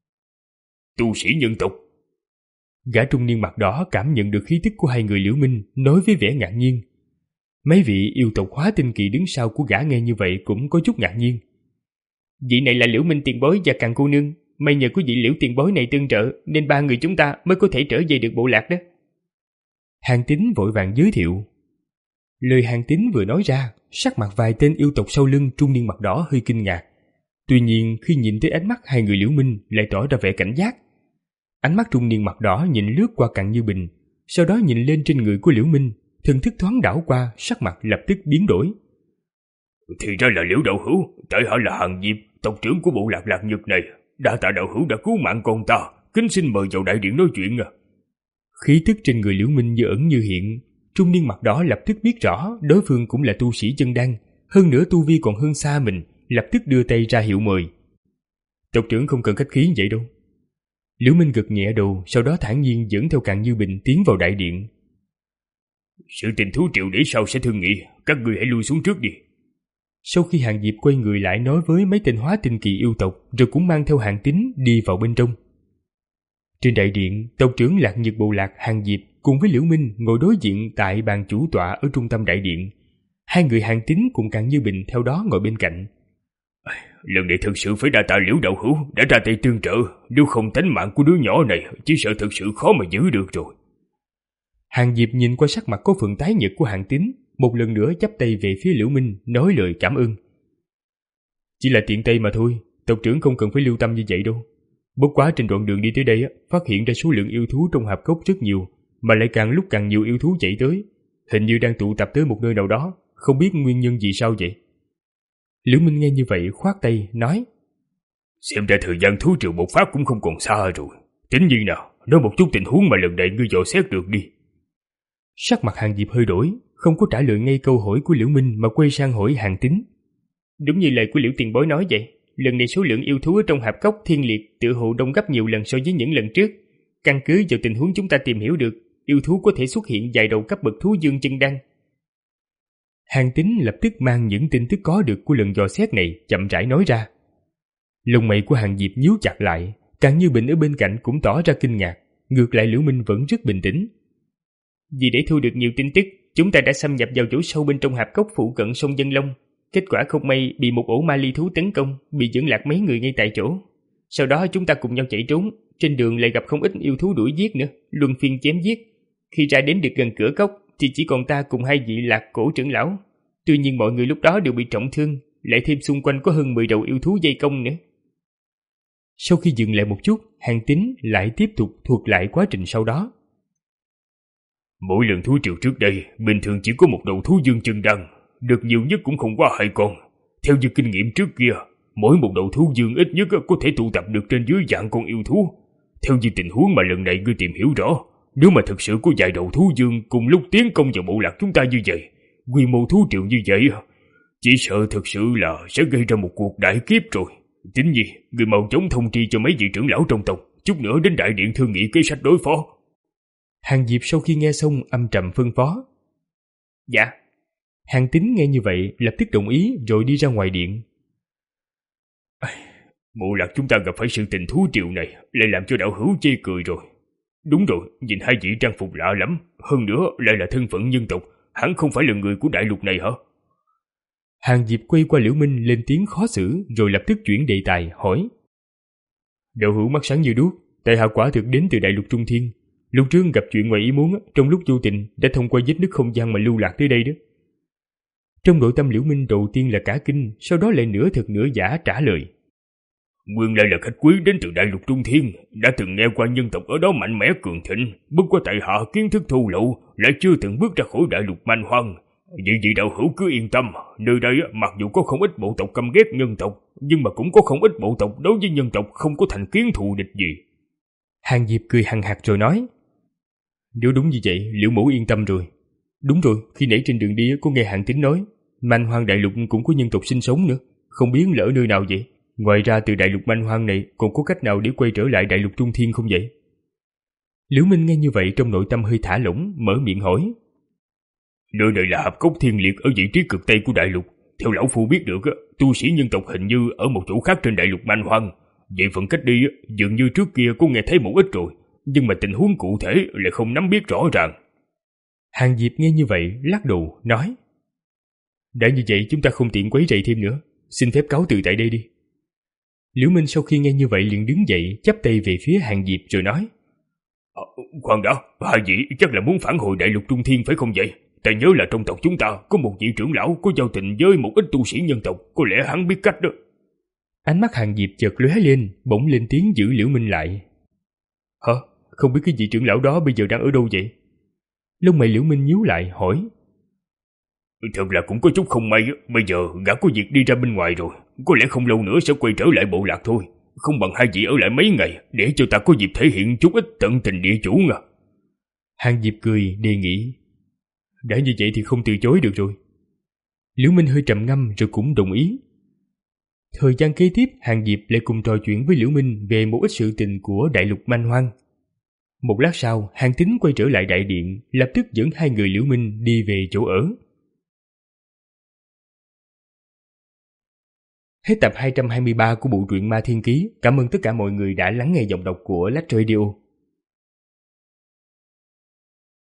Tu sĩ nhân tộc. Gã trung niên mặt đỏ cảm nhận được khí tức của hai người Liễu Minh, nói với vẻ ngạc nhiên. Mấy vị yêu tộc hóa tinh kỳ đứng sau của gã nghe như vậy cũng có chút ngạc nhiên. Vị này là Liễu Minh tiền bối và Càn cô nương, may nhờ có vị Liễu tiền bối này tương trợ nên ba người chúng ta mới có thể trở về được bộ lạc đó. Hàn Tín vội vàng giới thiệu. Lời Hàn Tín vừa nói ra, sắc mặt vài tên yêu tộc sau lưng trung niên mặt đỏ hơi kinh ngạc. Tuy nhiên khi nhìn thấy ánh mắt hai người Liễu Minh lại tỏ ra vẻ cảnh giác. Ánh mắt trung niên mặt đỏ nhìn lướt qua Càn Như Bình, sau đó nhìn lên trên người của Liễu Minh, thần thức thoáng đảo qua, sắc mặt lập tức biến đổi. Thì ra là Liễu đạo hữu, tại hạ là Hàn Diệp, tộc trưởng của bộ lạc Lạc Nhật này. Đa tạ đạo hữu đã cứu mạng con ta, kính xin mời vào đại điện nói chuyện. Khí tức trên người Liễu Minh như ẩn như hiện, trung niên mặt đỏ lập tức biết rõ đối phương cũng là tu sĩ chân đan, hơn nữa tu vi còn hơn xa mình, lập tức đưa tay ra hiệu mời. Tộc trưởng không cần khách khí vậy đâu. Liễu Minh gật nhẹ đầu, sau đó thản nhiên dẫn theo Càn Như Bình tiến vào đại điện. Sự tình thú triệu để sau sẽ thương nghị, các ngươi hãy lui xuống trước đi. Sau khi Hàn Diệp quay người lại nói với mấy tên hóa tinh kỳ yêu tộc, rồi cũng mang theo Hàn Tín đi vào bên trong. Trên đại điện, tộc trưởng Lạc Nhật bộ lạc Hàn Diệp cùng với Liễu Minh ngồi đối diện tại bàn chủ tọa ở trung tâm đại điện. Hai người Hàn Tín cùng Càn Như Bình theo đó ngồi bên cạnh. Lần này thực sự phải đa tạ Liễu đạo hữu đã ra tay tương trợ, nếu không tánh mạng của đứa nhỏ này chỉ sợ thực sự khó mà giữ được rồi. Hàn Diệp nhìn qua sắc mặt có phần tái nhợt của Hàn Tín, một lần nữa chắp tay về phía Liễu Minh nói lời cảm ơn. Chỉ là tiện tay mà thôi, tộc trưởng không cần phải lưu tâm như vậy đâu. Bất quá trên đoạn đường đi tới đây phát hiện ra số lượng yêu thú trong hạp cốc rất nhiều, mà lại càng lúc càng nhiều yêu thú chạy tới, hình như đang tụ tập tới một nơi nào đó, không biết nguyên nhân gì sao vậy. Liễu Minh nghe như vậy khoát tay nói: Xem ra thời gian thú triệu bộc phát cũng không còn xa rồi. Chính nhiên nào, nói một chút tình huống mà lần này ngươi dò xét được đi. Sắc mặt Hàn Diệp hơi đổi, không có trả lời ngay câu hỏi của Liễu Minh mà quay sang hỏi Hàn Tín. Đúng như lời của Liễu tiền bối nói vậy, lần này số lượng yêu thú ở trong hạp cốc Thiên Liệt tựa hồ đông gấp nhiều lần so với những lần trước. Căn cứ vào tình huống chúng ta tìm hiểu được, yêu thú có thể xuất hiện vài đầu cấp bậc thú dương chân đan. Hàn Tín lập tức mang những tin tức có được của lần dò xét này chậm rãi nói ra. Lông mày của Hàn Diệp nhíu chặt lại, Càn Như Bình ở bên cạnh cũng tỏ ra kinh ngạc, ngược lại Liễu Minh vẫn rất bình tĩnh. Vì để thu được nhiều tin tức, chúng ta đã xâm nhập vào chỗ sâu bên trong hạp cốc phụ cận sông Dân Long. Kết quả không may bị một ổ ma ly thú tấn công, bị dẫn lạc mấy người ngay tại chỗ. Sau đó chúng ta cùng nhau chạy trốn, trên đường lại gặp không ít yêu thú đuổi giết nữa, luân phiên chém giết. Khi ra đến được gần cửa cốc thì chỉ còn ta cùng hai vị lạc cổ trưởng lão. Tuy nhiên mọi người lúc đó đều bị trọng thương, lại thêm xung quanh có hơn mười đầu yêu thú dây công nữa. Sau khi dừng lại một chút, Hàn Tín lại tiếp tục thuật lại quá trình sau đó. Mỗi lần thú triệu trước đây, bình thường chỉ có một đầu thú dương chân đan, được nhiều nhất cũng không qua hai con. Theo như kinh nghiệm trước kia, mỗi một đầu thú dương ít nhất có thể tụ tập được trên dưới vạn con yêu thú. Theo như tình huống mà lần này ngươi tìm hiểu rõ, nếu mà thực sự có vài đầu thú dương cùng lúc tiến công vào bộ lạc chúng ta như vậy, quy mô thú triệu như vậy, chỉ sợ thực sự là sẽ gây ra một cuộc đại kiếp rồi. Chính vì người mau chóng thông tri cho mấy vị trưởng lão trong tộc, chút nữa đến đại điện thương nghị kế sách đối phó. Hàn Diệp sau khi nghe xong âm trầm phân phó. Dạ. Hàn Tín nghe như vậy lập tức đồng ý rồi đi ra ngoài điện. Bộ lạc chúng ta gặp phải sự tình thú triệu này lại làm cho đạo hữu chê cười rồi. Đúng rồi, nhìn hai vị trang phục lạ lắm, hơn nữa lại là thân phận nhân tộc, hẳn không phải là người của đại lục này hả? Hàn Diệp quay qua Liễu Minh lên tiếng khó xử, rồi lập tức chuyển đề tài hỏi. Đạo hữu mắt sáng như đuốc, tại hạ quả thực đến từ đại lục Trung Thiên. Lúc trước gặp chuyện ngoài ý muốn, trong lúc vô tình đã thông qua vết nứt không gian mà lưu lạc tới đây đó. Trong nội tâm Liễu Minh đầu tiên là cả kinh, sau đó lại nửa thật nửa giả trả lời. Nguyên lại là khách quý đến từ đại lục Trung Thiên, đã từng nghe qua nhân tộc ở đó mạnh mẽ cường thịnh, bất quá tại hạ kiến thức thô lậu, lại chưa từng bước ra khỏi đại lục man hoang. Vậy vị đạo hữu cứ yên tâm, nơi đây mặc dù có không ít bộ tộc căm ghét nhân tộc, nhưng mà cũng có không ít bộ tộc đối với nhân tộc không có thành kiến thù địch gì. Hàn Diệp cười hằng hạc rồi nói. Nếu đúng như vậy, Liễu mẫu yên tâm rồi. Đúng rồi, khi nãy trên đường đi có nghe Hàn Tín nói, man hoang đại lục cũng có nhân tộc sinh sống nữa, không biết lỡ nơi nào vậy. Ngoài ra từ đại lục man hoang này còn có cách nào để quay trở lại đại lục Trung Thiên không vậy? Liễu Minh nghe như vậy trong nội tâm hơi thả lỏng, mở miệng hỏi. Nơi này là hạp cốc Thiên Liệt ở vị trí cực tây của đại lục. Theo lão phu biết được, tu sĩ nhân tộc hình như ở một chỗ khác trên đại lục man hoang. Về phần cách đi, dường như trước kia có nghe thấy một ít rồi, nhưng mà tình huống cụ thể lại không nắm biết rõ ràng. Hàn Diệp nghe như vậy lắc đầu nói. Đã như vậy chúng ta không tiện quấy rầy thêm nữa, xin phép cáo từ tại đây đi. Liễu Minh sau khi nghe như vậy liền đứng dậy chắp tay về phía Hàn Diệp rồi nói. À, khoan đã, hai vị chắc là muốn phản hồi đại lục Trung Thiên phải không vậy? Ta nhớ là trong tộc chúng ta có một vị trưởng lão có giao tình với một ít tu sĩ nhân tộc, có lẽ hắn biết cách đó. Ánh mắt Hàn Diệp chợt lóe lên, bỗng lên tiếng giữ Liễu Minh lại. Hả? Không biết cái vị trưởng lão đó bây giờ đang ở đâu vậy? Lông mày Liễu Minh nhíu lại hỏi. Thật là cũng có chút không may, bây giờ gã có việc đi ra bên ngoài rồi, có lẽ không lâu nữa sẽ quay trở lại bộ lạc thôi. Không bằng hai vị ở lại mấy ngày để cho ta có dịp thể hiện chút ít tận tình địa chủ nha. Hàng Diệp cười đề nghị. Đã như vậy thì không từ chối được rồi. Liễu Minh hơi trầm ngâm rồi cũng đồng ý. Thời gian kế tiếp, Hàng Diệp lại cùng trò chuyện với Liễu Minh về một ít sự tình của đại lục man hoang. Một lát sau, Hàng Tín quay trở lại đại điện, lập tức dẫn hai người Liễu Minh đi về chỗ ở. Hết tập hai trăm hai mươi ba của bộ truyện Ma Thiên Ký. Cảm ơn tất cả mọi người đã lắng nghe giọng đọc của Lách Radio.